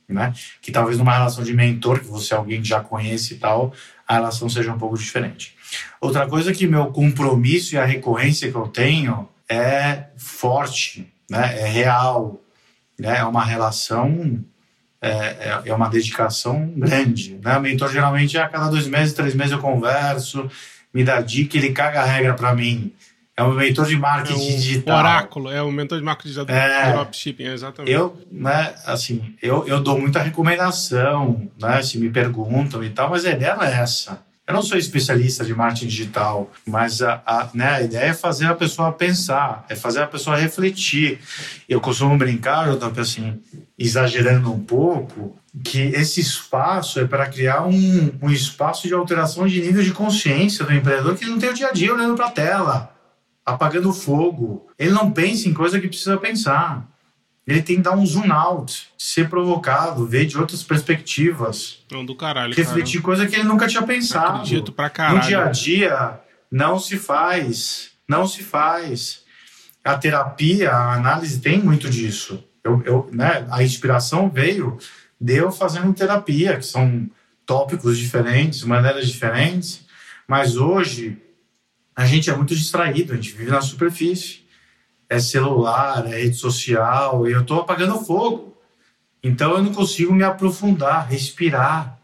né? Que talvez numa relação de mentor, que você é alguém que já conhece e tal, a relação seja um pouco diferente. Outra coisa que meu compromisso e a recorrência que eu tenho é forte, né? É real, né? É uma relação, é uma dedicação grande, né? O mentor geralmente a cada 2 meses, 3 meses eu converso, me dá dica, ele caga a regra para mim. É um mentor de marketing digital. Oráculo, é um mentor de marketing digital de dropshipping, exatamente. Eu dou muita recomendação, né, se me perguntam e tal, mas a ideia não é essa. Eu não sou especialista de marketing digital, mas né, a ideia é fazer a pessoa pensar, é fazer a pessoa refletir. Eu costumo brincar, JP, assim, exagerando um pouco, que esse espaço é para criar um espaço de alteração de nível de consciência do empreendedor que não tem o dia a dia olhando para a tela, apagando o fogo. Ele não pensa em coisa que precisa pensar. Ele tem que dar um zoom out, ser provocado, ver de outras perspectivas. Não, do caralho, refletir coisa que ele nunca tinha pensado. Acredito pra caralho. No dia a dia, não se faz. A terapia, a análise tem muito disso. Né, a inspiração veio de eu fazendo terapia, que são tópicos diferentes, maneiras diferentes, mas hoje a gente é muito distraído, a gente vive na superfície. É celular, é rede social, e eu estou apagando fogo. Então eu não consigo me aprofundar, respirar,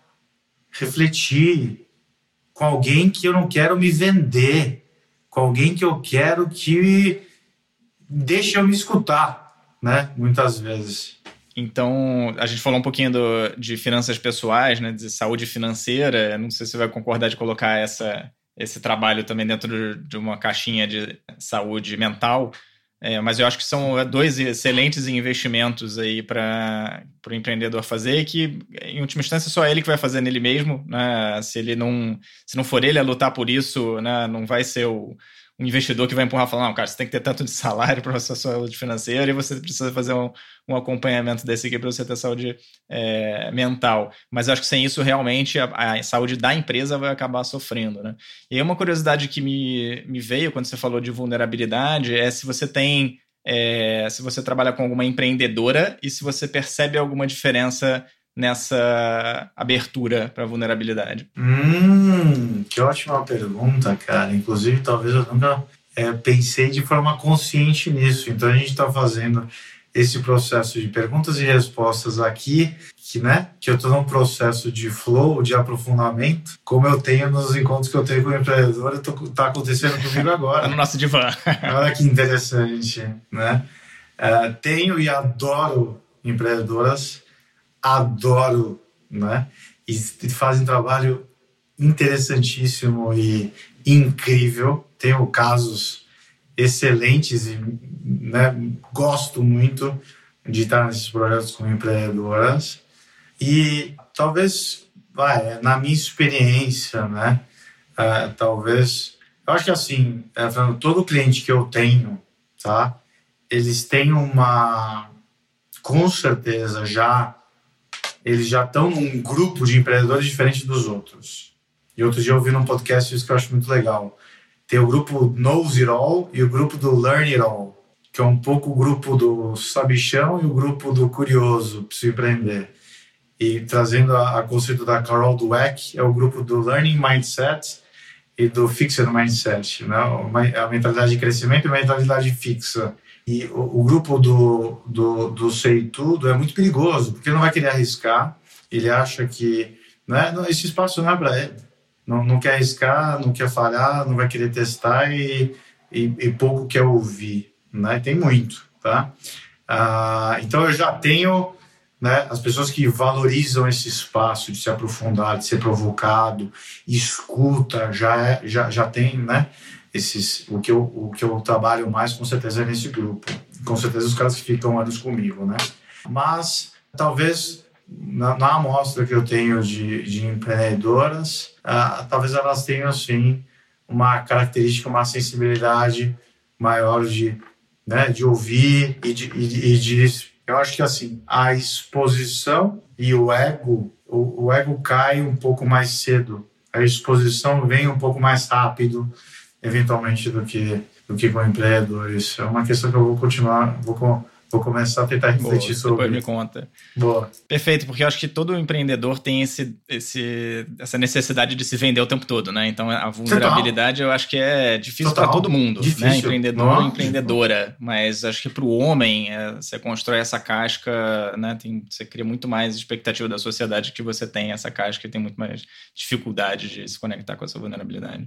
refletir com alguém que eu não quero me vender, com alguém que eu quero que deixe eu me escutar, né? Muitas vezes. Então, a gente falou um pouquinho de finanças pessoais, né? De saúde financeira. Não sei se você vai concordar de colocar esse trabalho também dentro de uma caixinha de saúde mental. Mas eu acho que são 2 excelentes investimentos aí para o empreendedor fazer, que em última instância só ele que vai fazer nele mesmo, né? Se não for ele a lutar por isso, né? Não vai ser um investidor que vai empurrar e falar, não, cara, você tem que ter tanto de salário para a sua saúde financeira e você precisa fazer um acompanhamento desse aqui para você ter saúde mental. Mas eu acho que sem isso, realmente, a saúde da empresa vai acabar sofrendo, né? E aí uma curiosidade que me veio quando você falou de vulnerabilidade é se você se você trabalha com alguma empreendedora e se você percebe alguma diferença nessa abertura para vulnerabilidade. Que ótima pergunta, cara. Inclusive, talvez eu nunca pensei de forma consciente nisso. Então, a gente está fazendo esse processo de perguntas e respostas aqui, que eu estou num processo de flow, de aprofundamento, como eu tenho nos encontros que eu tenho com o empreendedor, está acontecendo comigo agora. No nosso divã. Olha que interessante, né? Tenho e adoro empreendedoras, adoro, né? E fazem trabalho interessantíssimo e incrível. Tenho casos excelentes e, né, gosto muito de estar nesses projetos com empreendedoras. E talvez, na minha experiência, né? Talvez, eu acho que assim, todo cliente que eu tenho, tá? Eles têm com certeza eles já estão num grupo de empreendedores diferente dos outros. E outro dia eu ouvi num podcast isso que eu acho muito legal. Tem o grupo Knows It All e o grupo do Learn It All, que é um pouco o grupo do sabichão e o grupo do curioso, preciso empreender. E trazendo a conceito da Carol Dweck, é o grupo do Learning Mindset e do Fixed Mindset, né? A mentalidade de crescimento e a mentalidade fixa. E o grupo do Sei Tudo é muito perigoso, porque ele não vai querer arriscar, ele acha que, né, esse espaço não é para ele. Não quer arriscar, não quer falhar, não vai querer testar e pouco quer ouvir, né? Tem muito, tá? Então eu já tenho, né, as pessoas que valorizam esse espaço de se aprofundar, de ser provocado, escuta, já tem, né? O que eu trabalho mais, com certeza, é nesse grupo. Com certeza, os caras que ficam anos comigo, né? Mas, talvez, na amostra que eu tenho de empreendedoras, talvez elas tenham, assim, uma característica, uma sensibilidade maior de ouvir e de... Eu acho que, assim, a exposição e o ego cai um pouco mais cedo. A exposição vem um pouco mais rápido, eventualmente, do que com empreendedores. É uma questão que eu vou Vou começar a tentar refletir sobre. Depois me conta. Boa. Perfeito, porque eu acho que todo empreendedor tem essa necessidade de se vender o tempo todo, né? Então, a vulnerabilidade eu acho que é difícil para todo mundo, difícil. Né? Empreendedor ou empreendedora. Mas acho que para o homem, você constrói essa casca, né? Você cria muito mais expectativa da sociedade que você tem essa casca e tem muito mais dificuldade de se conectar com essa vulnerabilidade.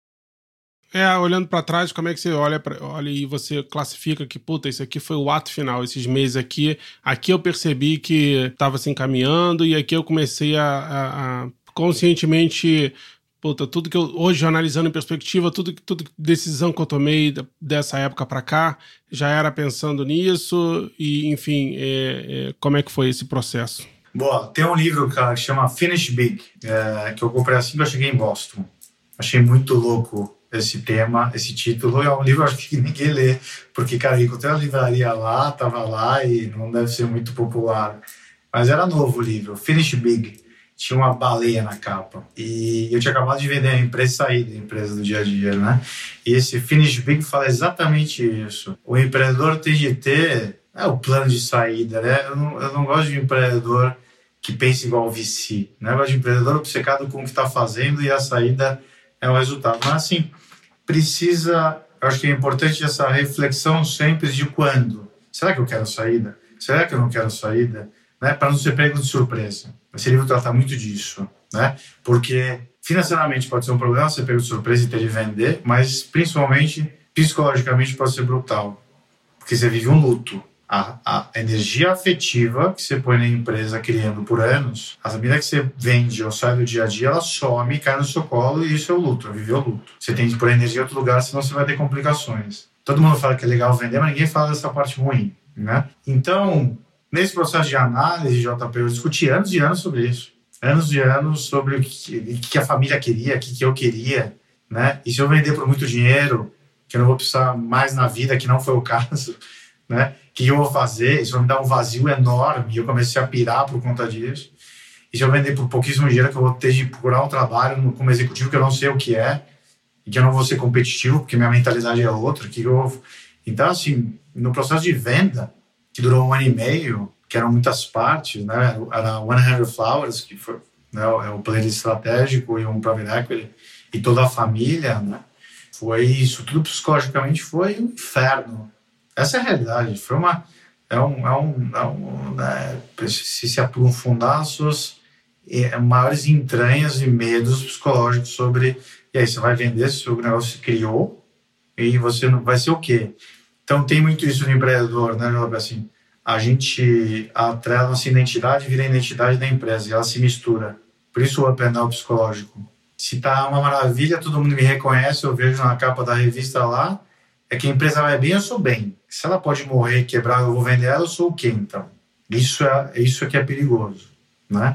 Olhando para trás, como é que você olha e você classifica que, puta, isso aqui foi o ato final, esses meses aqui eu percebi que estava se encaminhando e aqui eu comecei a conscientemente, puta, tudo que eu, hoje analisando em perspectiva, tudo decisão que eu tomei dessa época para cá, já era pensando nisso e, enfim, como é que foi esse processo? Boa, tem um livro, cara, que chama Finish Big, que eu comprei assim que eu cheguei em Boston. Achei muito louco esse tema, esse título. É um livro acho que ninguém lê, porque, cara, eu encontrei uma livraria lá, tava lá e não deve ser muito popular. Mas era novo o livro, Finish Big. Tinha uma baleia na capa. E eu tinha acabado de vender a empresa e sair da empresa do dia a dia, né? E esse Finish Big fala exatamente isso. O empreendedor tem de ter o plano de saída, né? Eu não gosto de um empreendedor que pense igual o VC, né? Eu gosto de um empreendedor obcecado com o que está fazendo e a saída é o resultado. Mas, assim, eu acho que é importante essa reflexão sempre de quando. Será que eu quero saída? Será que eu não quero saída? Né? Para não ser pego de surpresa. Esse livro trata muito disso, né? Porque financeiramente pode ser um problema ser pego de surpresa e ter de vender, mas principalmente psicologicamente pode ser brutal. Porque você vive um luto. A energia afetiva que você põe na empresa criando por anos, a medida que você vende ou sai do dia a dia, ela some, cai no seu colo e isso é o luto, é viver o luto. Você tem que pôr energia em outro lugar, senão você vai ter complicações. Todo mundo fala que é legal vender, mas ninguém fala dessa parte ruim, né? Então, nesse processo de análise, JP, eu discuti anos e anos sobre isso. Anos e anos sobre o que a família queria, o que eu queria, né? E se eu vender por muito dinheiro, que eu não vou precisar mais na vida, que não foi o caso, né? O que eu vou fazer? Isso vai me dar um vazio enorme. E eu comecei a pirar por conta disso. E se eu vender por pouquíssimo dinheiro, que eu vou ter de procurar um trabalho como executivo que eu não sei o que é, e que eu não vou ser competitivo, porque minha mentalidade é outra. Então, assim, no processo de venda, que durou 1 ano e meio, que eram muitas partes, né? Era 100 Flowers, que foi, né, o player estratégico e um private equity, e toda a família, né? Foi isso tudo psicologicamente foi um inferno. Essa é a realidade. Foi se aprofundar as suas maiores entranhas e medos psicológicos sobre. E aí, você vai vender se o negócio se criou e você não vai ser o quê? Então, tem muito isso no empreendedor, né, assim, a gente atrela a nossa identidade, vira a identidade da empresa e ela se mistura. Por isso o up and down psicológico. Se tá uma maravilha, todo mundo me reconhece, eu vejo na capa da revista lá, é que a empresa vai bem, eu sou bem. Se ela pode morrer, quebrar, eu vou vender ela, eu sou o quê, então? Isso é que é perigoso, né?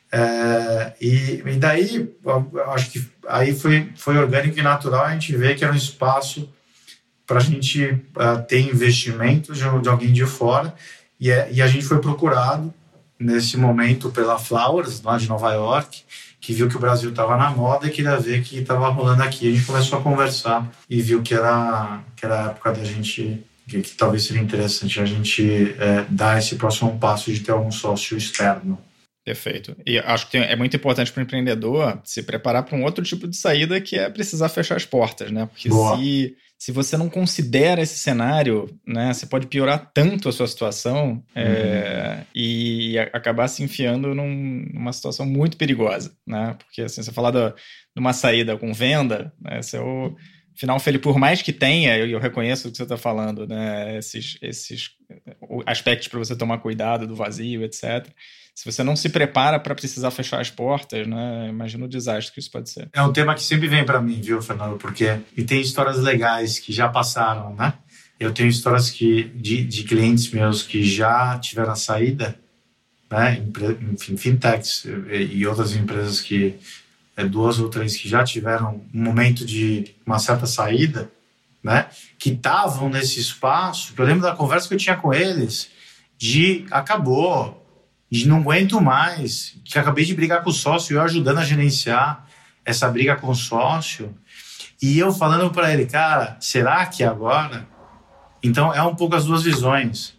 E daí, eu acho que aí foi orgânico e natural a gente ver que era um espaço para a gente ter investimento de alguém de fora e a gente foi procurado nesse momento pela Flowers, lá de Nova York, que viu que o Brasil estava na moda e queria ver o que estava rolando aqui. A gente começou a conversar e viu que era a época da gente, que talvez seria interessante a gente dar esse próximo passo de ter algum sócio externo. Perfeito. E acho que é muito importante para o empreendedor se preparar para um outro tipo de saída, que é precisar fechar as portas, né? Porque se você não considera esse cenário, né, você pode piorar tanto a sua situação e acabar se enfiando numa situação muito perigosa, né? Porque assim, você falar de uma saída com venda, né, afinal, Felipe, por mais que tenha, eu reconheço o que você está falando, né, esses aspectos para você tomar cuidado do vazio, etc. Se você não se prepara para precisar fechar as portas, né, imagina o desastre que isso pode ser. É um tema que sempre vem para mim, viu, Fernando? Porque tem histórias legais que já passaram, né? Eu tenho histórias de clientes meus que já tiveram a saída, né? Enfim, fintechs e outras empresas que 2 ou 3 que já tiveram um momento de uma certa saída, né? Que estavam nesse espaço, que eu lembro da conversa que eu tinha com eles, de acabou, de não aguento mais, que acabei de brigar com o sócio, eu ajudando a gerenciar essa briga com o sócio, e eu falando para ele, cara, será que agora? Então é um pouco as duas visões.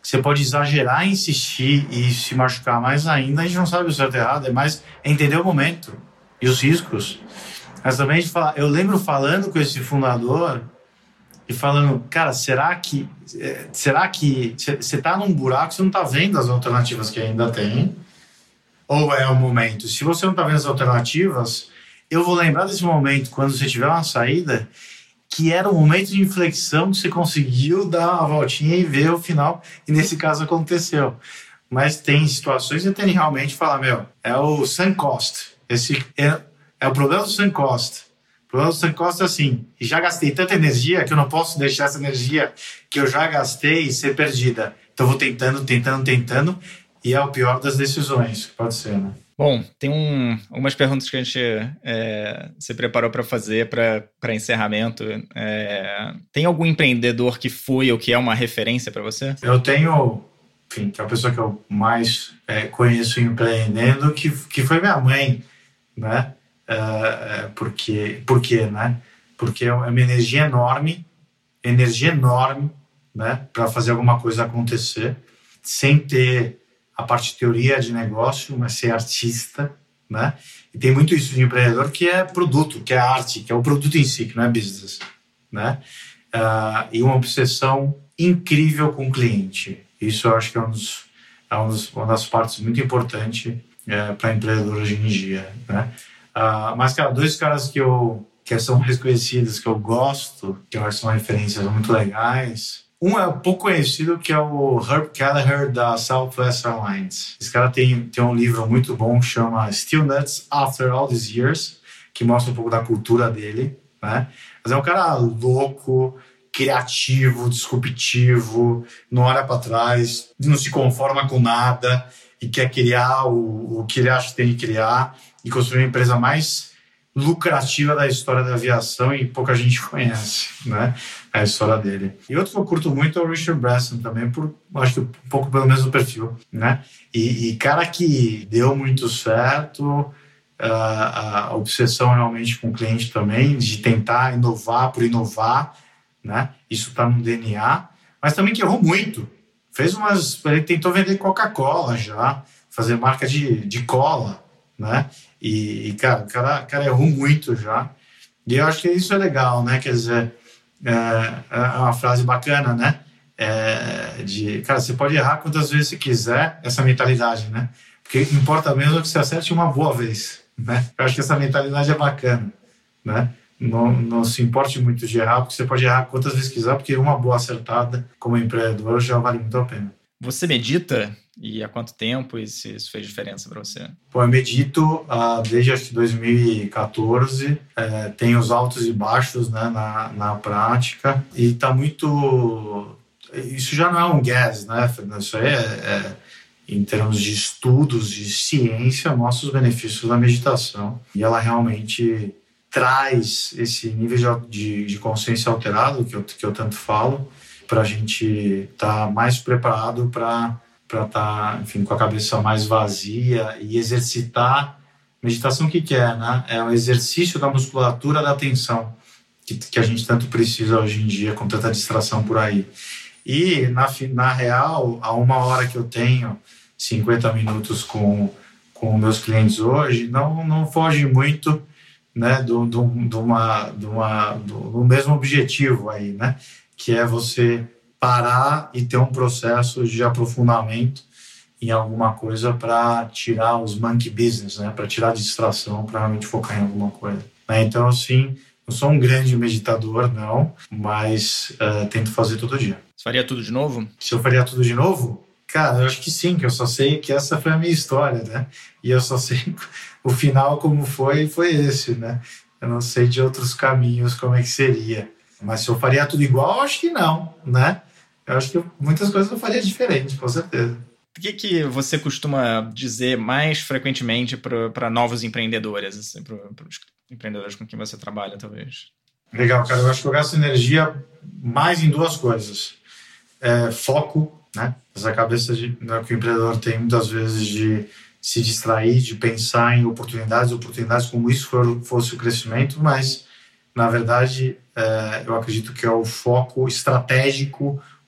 você pode exagerar, insistir e se machucar mais ainda. A gente não sabe o certo e errado, é mais entender o momento e os riscos. Mas também eu lembro falando com esse fundador e falando, cara, será que você está num buraco, você não está vendo as alternativas que ainda tem? Ou é o momento? Se você não está vendo as alternativas, eu vou lembrar desse momento quando você tiver uma saída, que era um momento de inflexão que você conseguiu dar uma voltinha e ver o final, e nesse caso aconteceu. Mas tem situações que você tem que realmente falar, é o sunk cost. Esse é o problema do sunk cost. O problema do sunk cost é assim, e já gastei tanta energia que eu não posso deixar essa energia que eu já gastei ser perdida. Então eu vou tentando, e é o pior das decisões, pode ser, né? Bom, tem algumas perguntas que a gente se preparou para fazer para encerramento. Tem algum empreendedor que foi ou que é uma referência para você? Eu tenho, enfim, que é a pessoa que eu mais conheço empreendendo, que foi minha mãe, né? Por quê, né? Porque é uma energia enorme, né? Para fazer alguma coisa acontecer, sem ter a parte de teoria de negócio, mas ser artista, né? E tem muito isso de empreendedor que é produto, que é arte, que é o produto em si, que não é business, né? E uma obsessão incrível com o cliente. Isso eu acho que é uma das partes muito importantes para empreendedor hoje em dia, né? Mas, cara, dois caras que são reconhecidos, que eu gosto, que eu acho que são referências muito legais. Um é pouco conhecido, que é o Herb Kelleher, da Southwest Airlines. Esse cara tem um livro muito bom que chama Still Nuts After All These Years, que mostra um pouco da cultura dele, né? Mas é um cara louco, criativo, disruptivo, não olha para trás, não se conforma com nada e quer criar o que ele acha que tem que criar e construir uma empresa mais lucrativa da história da aviação, e pouca gente conhece, né, a história dele. E outro que eu curto muito é o Richard Branson também, acho que um pouco pelo mesmo perfil, né? E cara que deu muito certo, a obsessão realmente com o cliente também, de tentar inovar por inovar, né? Isso tá no DNA, mas também que errou muito. Ele tentou vender Coca-Cola já, fazer marca de cola, né? E cara, o cara errou muito já. E eu acho que isso é legal, né? Quer dizer, é uma frase bacana, né? Cara, você pode errar quantas vezes você quiser, essa mentalidade, né? Porque importa mesmo que você acerte uma boa vez, né? Eu acho que essa mentalidade é bacana, né? Não se importe muito de errar, porque você pode errar quantas vezes quiser, porque uma boa acertada como empreendedor já vale muito a pena. Você medita? E há quanto tempo? E se isso fez diferença para você? Eu medito desde acho que 2014. Tem os altos e baixos, né, na prática. E tá muito... Isso já não é um guess, né, Fernando? Isso aí em termos de estudos, de ciência, mostra os benefícios da meditação. E ela realmente traz esse nível de consciência alterado que eu tanto falo, para a gente estar mais preparado para estar, enfim, com a cabeça mais vazia e exercitar. Meditação, o que é, né? É um exercício da musculatura da atenção, que a gente tanto precisa hoje em dia, com tanta distração por aí. E, na real, a 1 hora que eu tenho, 50 minutos com meus clientes hoje, não foge muito, né, do mesmo objetivo aí, né? Que é você parar e ter um processo de aprofundamento em alguma coisa para tirar os monkey business, né? Para tirar a distração, para realmente focar em alguma coisa. Então, assim, não sou um grande meditador, não, mas tento fazer todo dia. Você faria tudo de novo? Se eu faria tudo de novo? Cara, eu acho que sim, que eu só sei que essa foi a minha história, né? E eu só sei o final como foi esse, né? Eu não sei de outros caminhos como é que seria. Mas se eu faria tudo igual, eu acho que não, né? Eu acho que muitas coisas eu faria diferente, com certeza. O que você costuma dizer mais frequentemente para novos empreendedores, assim, para os empreendedores com quem você trabalha, talvez? Legal, cara. Eu acho que eu gasto energia mais em 2 coisas. Foco, né? Essa cabeça que o empreendedor tem muitas vezes de se distrair, de pensar em oportunidades como isso fosse o crescimento, mas, na verdade, eu acredito que é o foco estratégico,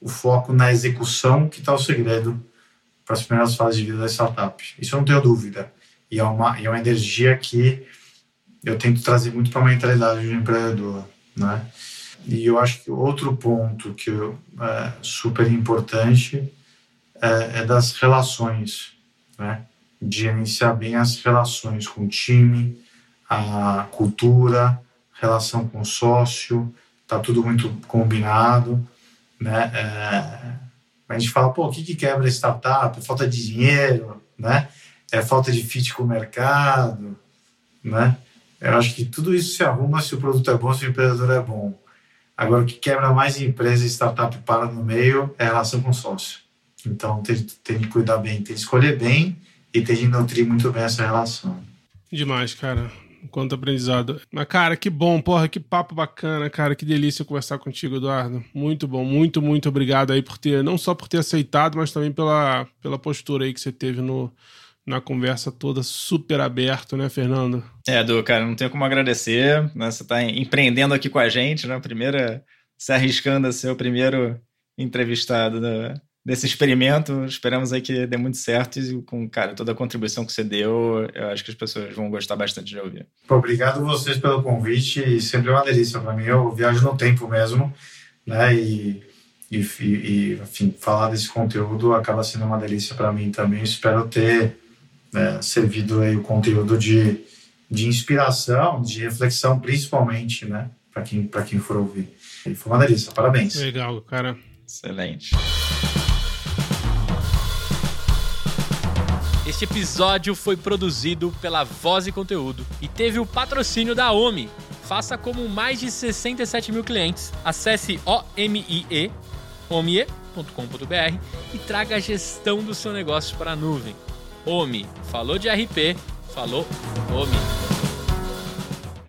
o foco na execução que está o segredo para as primeiras fases de vida da startup. Isso eu não tenho dúvida. E é uma energia que eu tento trazer muito para a mentalidade do empreendedor, né? E eu acho que outro ponto que é super importante é das relações, né? De gerenciar bem as relações com o time, a cultura, relação com o sócio, tá tudo muito combinado, né? A gente fala, pô, o que quebra a startup? É falta de dinheiro, né? É falta de fit com o mercado, né? Eu acho que tudo isso se arruma se o produto é bom, se o empreendedor é bom. Agora, o que quebra mais empresa e startup para no meio é a relação com o sócio. Então, tem que cuidar bem, tem que escolher bem e tem que nutrir muito bem essa relação. Demais, cara. Quanto aprendizado. Mas, cara, que bom, porra, que papo bacana, cara. Que delícia conversar contigo, Eduardo. Muito bom, muito, muito obrigado aí por ter, não só por ter aceitado, mas também pela postura aí que você teve na conversa toda, super aberto, né, Fernando? Edu, cara, não tenho como agradecer, né? Você tá empreendendo aqui com a gente, né? Se arriscando a ser o primeiro entrevistado desse experimento. Esperamos aí que dê muito certo e com, cara, toda a contribuição que você deu, eu acho que as pessoas vão gostar bastante de ouvir. Obrigado a vocês pelo convite e sempre é uma delícia para mim. Eu viajo no tempo mesmo, né? E enfim, falar desse conteúdo acaba sendo uma delícia para mim também. Espero ter servido aí o conteúdo de inspiração, de reflexão, principalmente, né? Para quem for ouvir. E foi uma delícia. Parabéns. Legal, cara. Excelente. Este episódio foi produzido pela Voz e Conteúdo e teve o patrocínio da OMI. Faça como mais de 67 mil clientes. Acesse omie.com.br e traga a gestão do seu negócio para a nuvem. OMI, falou de RP, falou OMI.